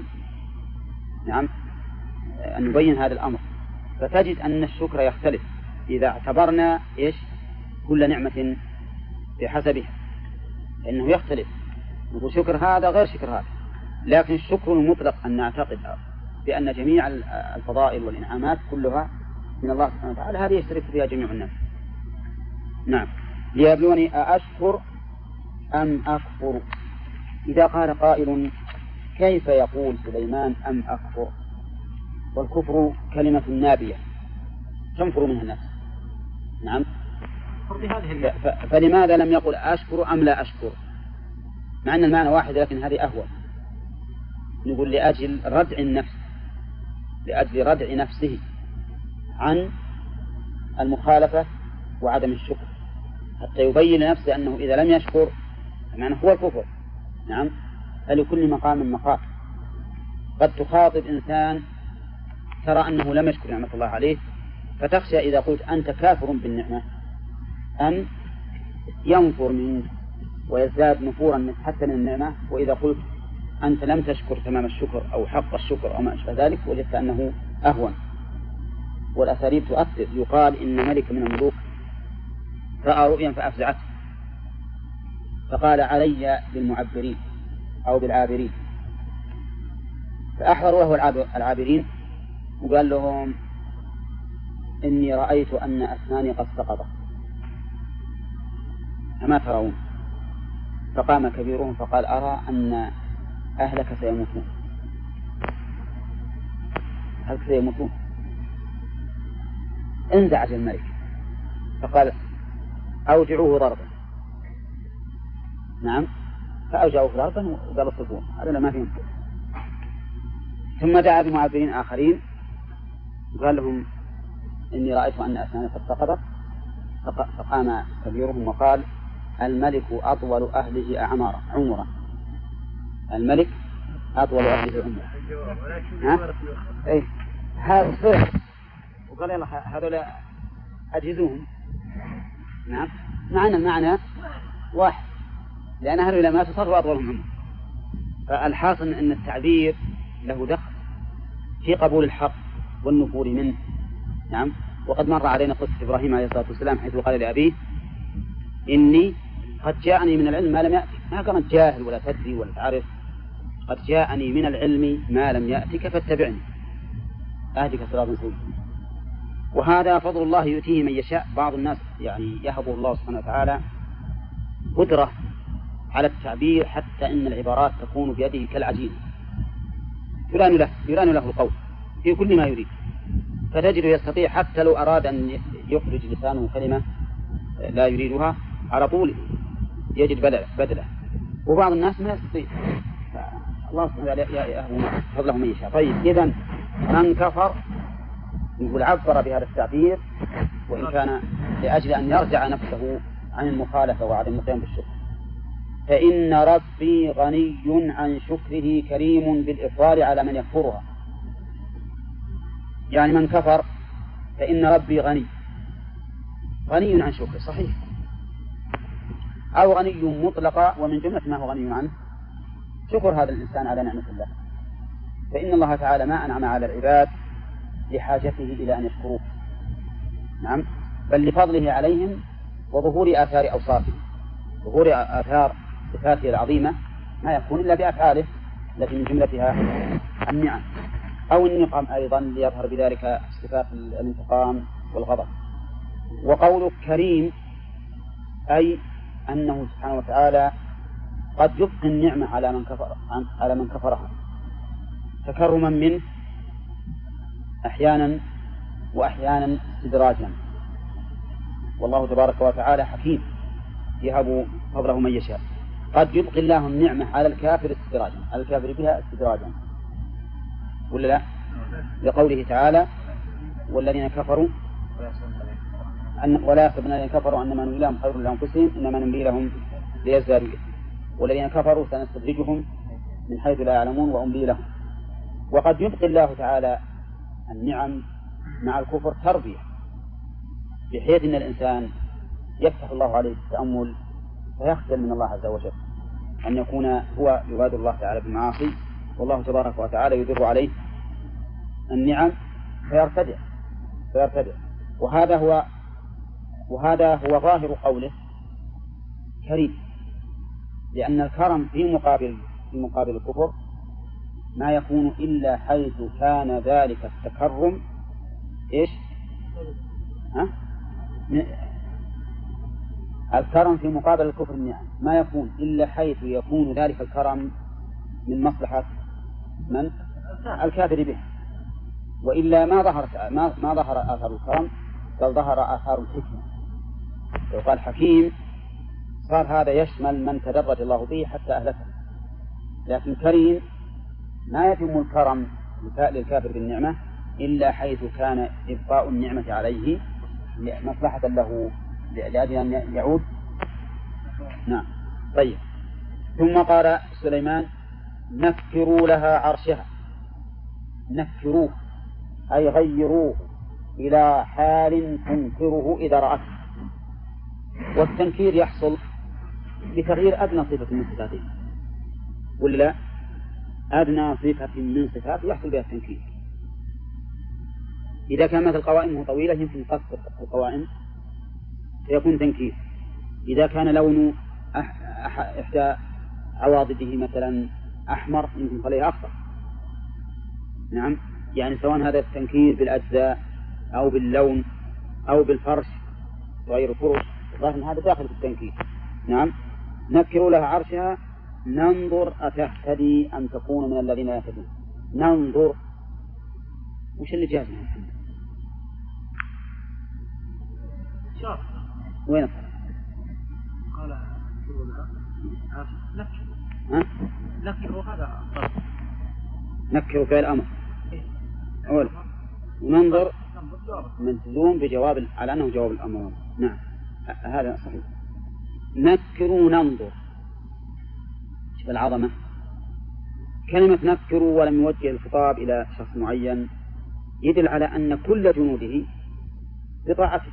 أن يبين هذا الأمر. فتجد أن الشكر يختلف إذا اعتبرنا كل نعمة بحسبها، لأنه يختلف. نقول شكر هذا غير شكر هذا، لكن الشكر المطلق أن نعتقد بأن جميع الفضائل والإنعامات كلها من الله سبحانه وتعالى، هذه يشترك فيها جميع الناس. نعم. ليبلوني أأشكر أم أكفر. إذا قال قائل كيف يقول سليمان أم أكفر، والكفر كلمة نابية تنفر منها الناس. نعم. فلماذا لم يقل أشكر أم لا أشكر، مع أن المعنى واحد لكن هذه أهون. نقول لأجل ردع نفسه عن المخالفة وعدم الشكر، حتى يبين لنفسه أنه إذا لم يشكر معنى هو الكفر. نعم. فلكل مقام مقام. قد تخاطب إنسان ترى أنه لم يشكر نعمة الله عليه، فتخشى إذا قلت أنت كافر بالنعمة أن ينفر منك ويزداد نفورا حتى من النعمة، وإذا قلت أنت لم تشكر تمام الشكر أو حق الشكر أو ما أشبه ذلك وجدت أنه أهون. والأساليب تؤثر. يقال إن ملك من الملوك رأى رؤيا فأفزعته، فقال علي بالمعبرين أو بالعابرين، فأحضروا له العابرين وقال لهم إني رأيت أن أسناني قد سقطت أما ترون. فقام كبيرهم فقال أرى أن أهلك سيموتون. أهلك سيموتون. انزعج الملك فقال أوجعوه ضربا. نعم. فأوجعوه ضربا وقالوا صبون، هذا ما فيهم. ثم دعا بمعبرين آخرين وقال لهم إني رأيت أن أسناني قد سقطت. فقام كبيرهم وقال الملك أطول أهله عمرا. الملك أطول أهله عمرا. هذا صرح وقال يلا هذول أجهزوهم. نعم. معنى المعنى واحد، لأن هؤلاء ما تصرفوا أطولهم عمرا. فالحاصل أن التعبير له دخل في قبول الحق والنفور منه. نعم. وقد مر علينا قصة إبراهيم عليه الصلاة والسلام حيث قال لأبيه إني قد جاءني من العلم ما لم يأتك. ما كانت جاهل ولا تدري ولا تعرف، قد جاءني من العلم ما لم يأتك فاتبعني أهدك صراطا سويا. وهذا فضل الله يؤتيه من يشاء. بعض الناس يهب الله سبحانه وتعالى قدرة على التعبير حتى إن العبارات تكون بيده كالعجين، يران له القول في كل ما يريد، فتجد يستطيع حتى لو أراد أن يخرج لسانه كلمة لا يريدها على طول يجد بدله. وبعض الناس ما يستطيع. الله سبحانه وتعالى يهب فضله من يشاء. طيب إذن من كفر يقول عبر بهذا التعبير وإن كان لأجل أن يرجع نفسه عن المخالفة وعدم القيام بالشكر. فإن ربي غني عن شكره كريم بالإصرار على من يكفرها. يعني من كفر فإن ربي غني عن شكره صحيح، أو غني مطلقا، ومن جملة ما هو غني عنه شكر هذا الإنسان على نعمة الله. فإن الله تعالى ما أنعم على العباد لحاجته إلى أن يشكروه، نعم، بل لفضله عليهم وظهور آثار أوصافه، ظهور آثار صفاته العظيمة ما يكون إلا بأفعاله التي من جملتها النعم أو النقم أيضا ليظهر بذلك صفات الانتقام والغضب. وقول كريم أي أنه سبحانه وتعالى قد يبقي النعمة على من كفرها تكرما منه أحيانا وأحيانا استدراجا، والله تبارك وتعالى حكيم يهب فضله من يشاء. قد يبقي الله النعمة على الكافر استدراجا، على الكافر بها استدراجا، ولا لا؟ لقوله تعالى والذين كفروا ولا يحسبن الذين كفروا أنما نملي لهم خير لأنفسهم إنما نملي لهم ليزدادوا إثما والذين كفروا سنستدرجهم من حيث لا يعلمون وأملي لهم. وقد يبقي الله تعالى النعم مع الكفر تربية، بحيث أن الإنسان يفتح الله عليه التأمل فيخجل من الله عز وجل أن يكون هو يبادر الله تعالى بالمعاصي والله تبارك وتعالى يدر عليه النعم فيرتدع. وهذا هو ظاهر قوله كريم، لأن الكرم في مقابل الكفر ما يكون إلا حيث كان ذلك التكرم إيش؟ الكرم في مقابل الكفر النعم ما يكون إلا حيث يكون ذلك الكرم من مصلحة من؟ الكافر به، وإلا ما ظهر آثار الكرم، بل ظهر آثار الحكمة. لو قال حكيم صار هذا يشمل من تدرج الله به حتى أهلكه. لكن كريم ما يتم الكرم للكافر بالنعمة إلا حيث كان إبقاء النعمة عليه مصلحة له لأجل أن يعود. نعم. طيب، ثم قال سليمان نكروا لها عرشها، نكروه أي غيروه إلى حال تنكره إذا رأته. والتنكير يحصل بتغيير أدنى صفة من صفاته، ولا لا؟ أدنى صفة من صفاته يحصل بها التنكير. إذا كان مثل قوائمه طويلة يمكن قصر القوائم فيكون تنكير. إذا كان لون إحدى عواضده مثلا أحمر يمكن عليه أخضر. نعم، يعني سواء هذا التنكير بالأجزاء أو باللون أو بالفرش غير الفرش، ظاهر هذا داخل في التنكير. نعم، نكروا لها عرشها ننظر أتهتدي أم تكون من الذين يهتدون. ننظر وش اللي جاز من محمد؟ شاف وين الفرق؟ قال نكروا هذا نكروا فعل الأمر أول، وننظر منتزوم بجواب على أنه جواب الأمر. نعم، هذا صحيح. نكروا ننظر، شوف العظمة. كلمة نكروا ولم يوجه الخطاب إلى شخص معين يدل على أن كل جنوده بطاعته،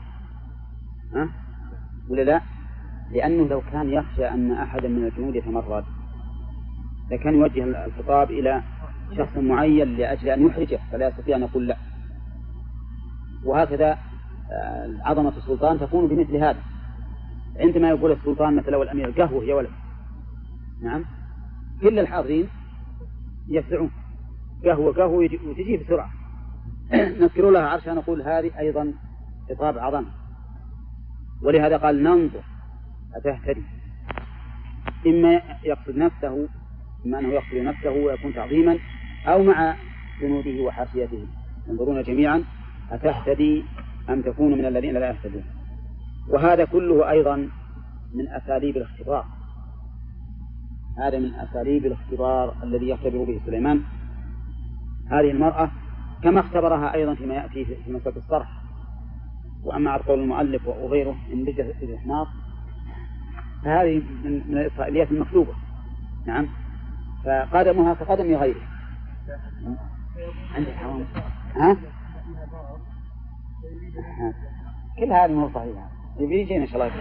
ولا لا؟ لأنه لو كان يخشى أن أحدا من الجنود يتمرد لكان يوجه الخطاب إلى شخص معين لأجل أن يحرجه فلا يستطيع أن يقول لا. وهكذا عظمة السلطان تكون بمثل هذا. عندما يقول السلطان مثلا والأمير قهوة يا ولد، نعم، كل الحاضرين يفزعون قهوة وتجي بسرعة. نذكر لها عرشها نقول هذه أيضا خطاب عظم. ولهذا قال ننظر أتهتدي، إما يقصد نفسه، إما أنه يقصد نفسه ويكون تعظيما، أو مع جنوده وحاشيته ينظرون جميعا أتهتدي أم تكون من الذين لا يهتدون. وهذا كله أيضا من أساليب الاختبار، هذا من أساليب الاختبار الذي يختبر به سليمان هذه المرأة، كما اختبرها أيضا فيما يأتي في مسألة الصرح. وأما على قول المؤلف وغيره إن بجة الإحناط فهذه من الإسرائيليات المكتوبة. نعم، فقدمها كقدم غيره. عندي حرام كل هذه مو صحيحة، يجينا إن شاء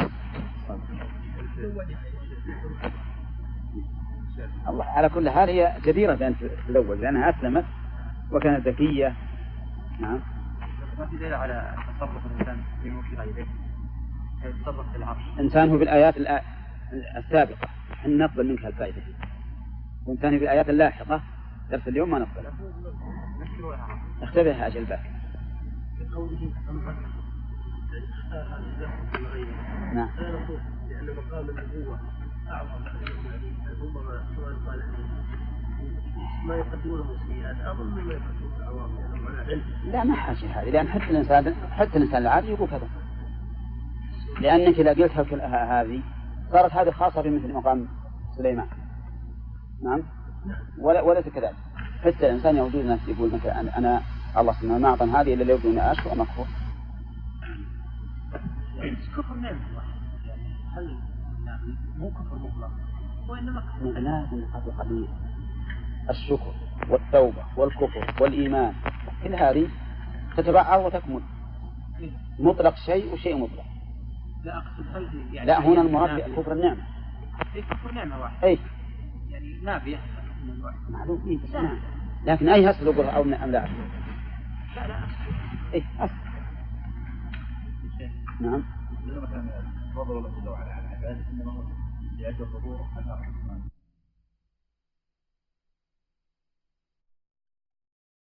الله. على كل حال هي جديرة بأن تتزوج لأنها أسلمت وكانت ذكية. نعم، ما في دليل على تصرف الإنسان في ملك غيره يتصرف في العرش. إنسانه بالآيات السابقة أن نقبل منك الفائدة، وإنسانه بالآيات اللاحقة درس اليوم ما نقبله، اختبرها أجل باك. نعم. لأن مقام النبوة أعظم ربما سؤال قال ما يقدمونه سيئات أظن مما يقدمونه العوام لا ما حاجة هذه، لأن حتى الإنسان العادي يقول كذا، لأنك إذا قلت هذه صارت هذه خاصة بمثل مقام سليمان. نعم. وليس كذلك. حتى الإنسان يوجد ناس يقول مثلا أنا الله سبحانه ما أعطاني هذه إلا لو بدون أشكر ومكفور. كفر نعمة يعني هل مو كفر مطلق وإنما لازم قبل قليل الشكر والتوبة والكفر والإيمان كل هذه تتبعها وتكمل. مطلق شيء وشيء مطلق. لا أقصد هل يعني لا هنا المراد كفر النعمة. كفر نعمة واحد. أي يعني نافية من واحد. معلوم إيه بس نعم. لكن أي هسل يقول أو أم لا؟ لا إيه أصل. نعم. لما كان فضل الله جل وعلا على العباد إنما هو لأجل الظهور على الرحمن.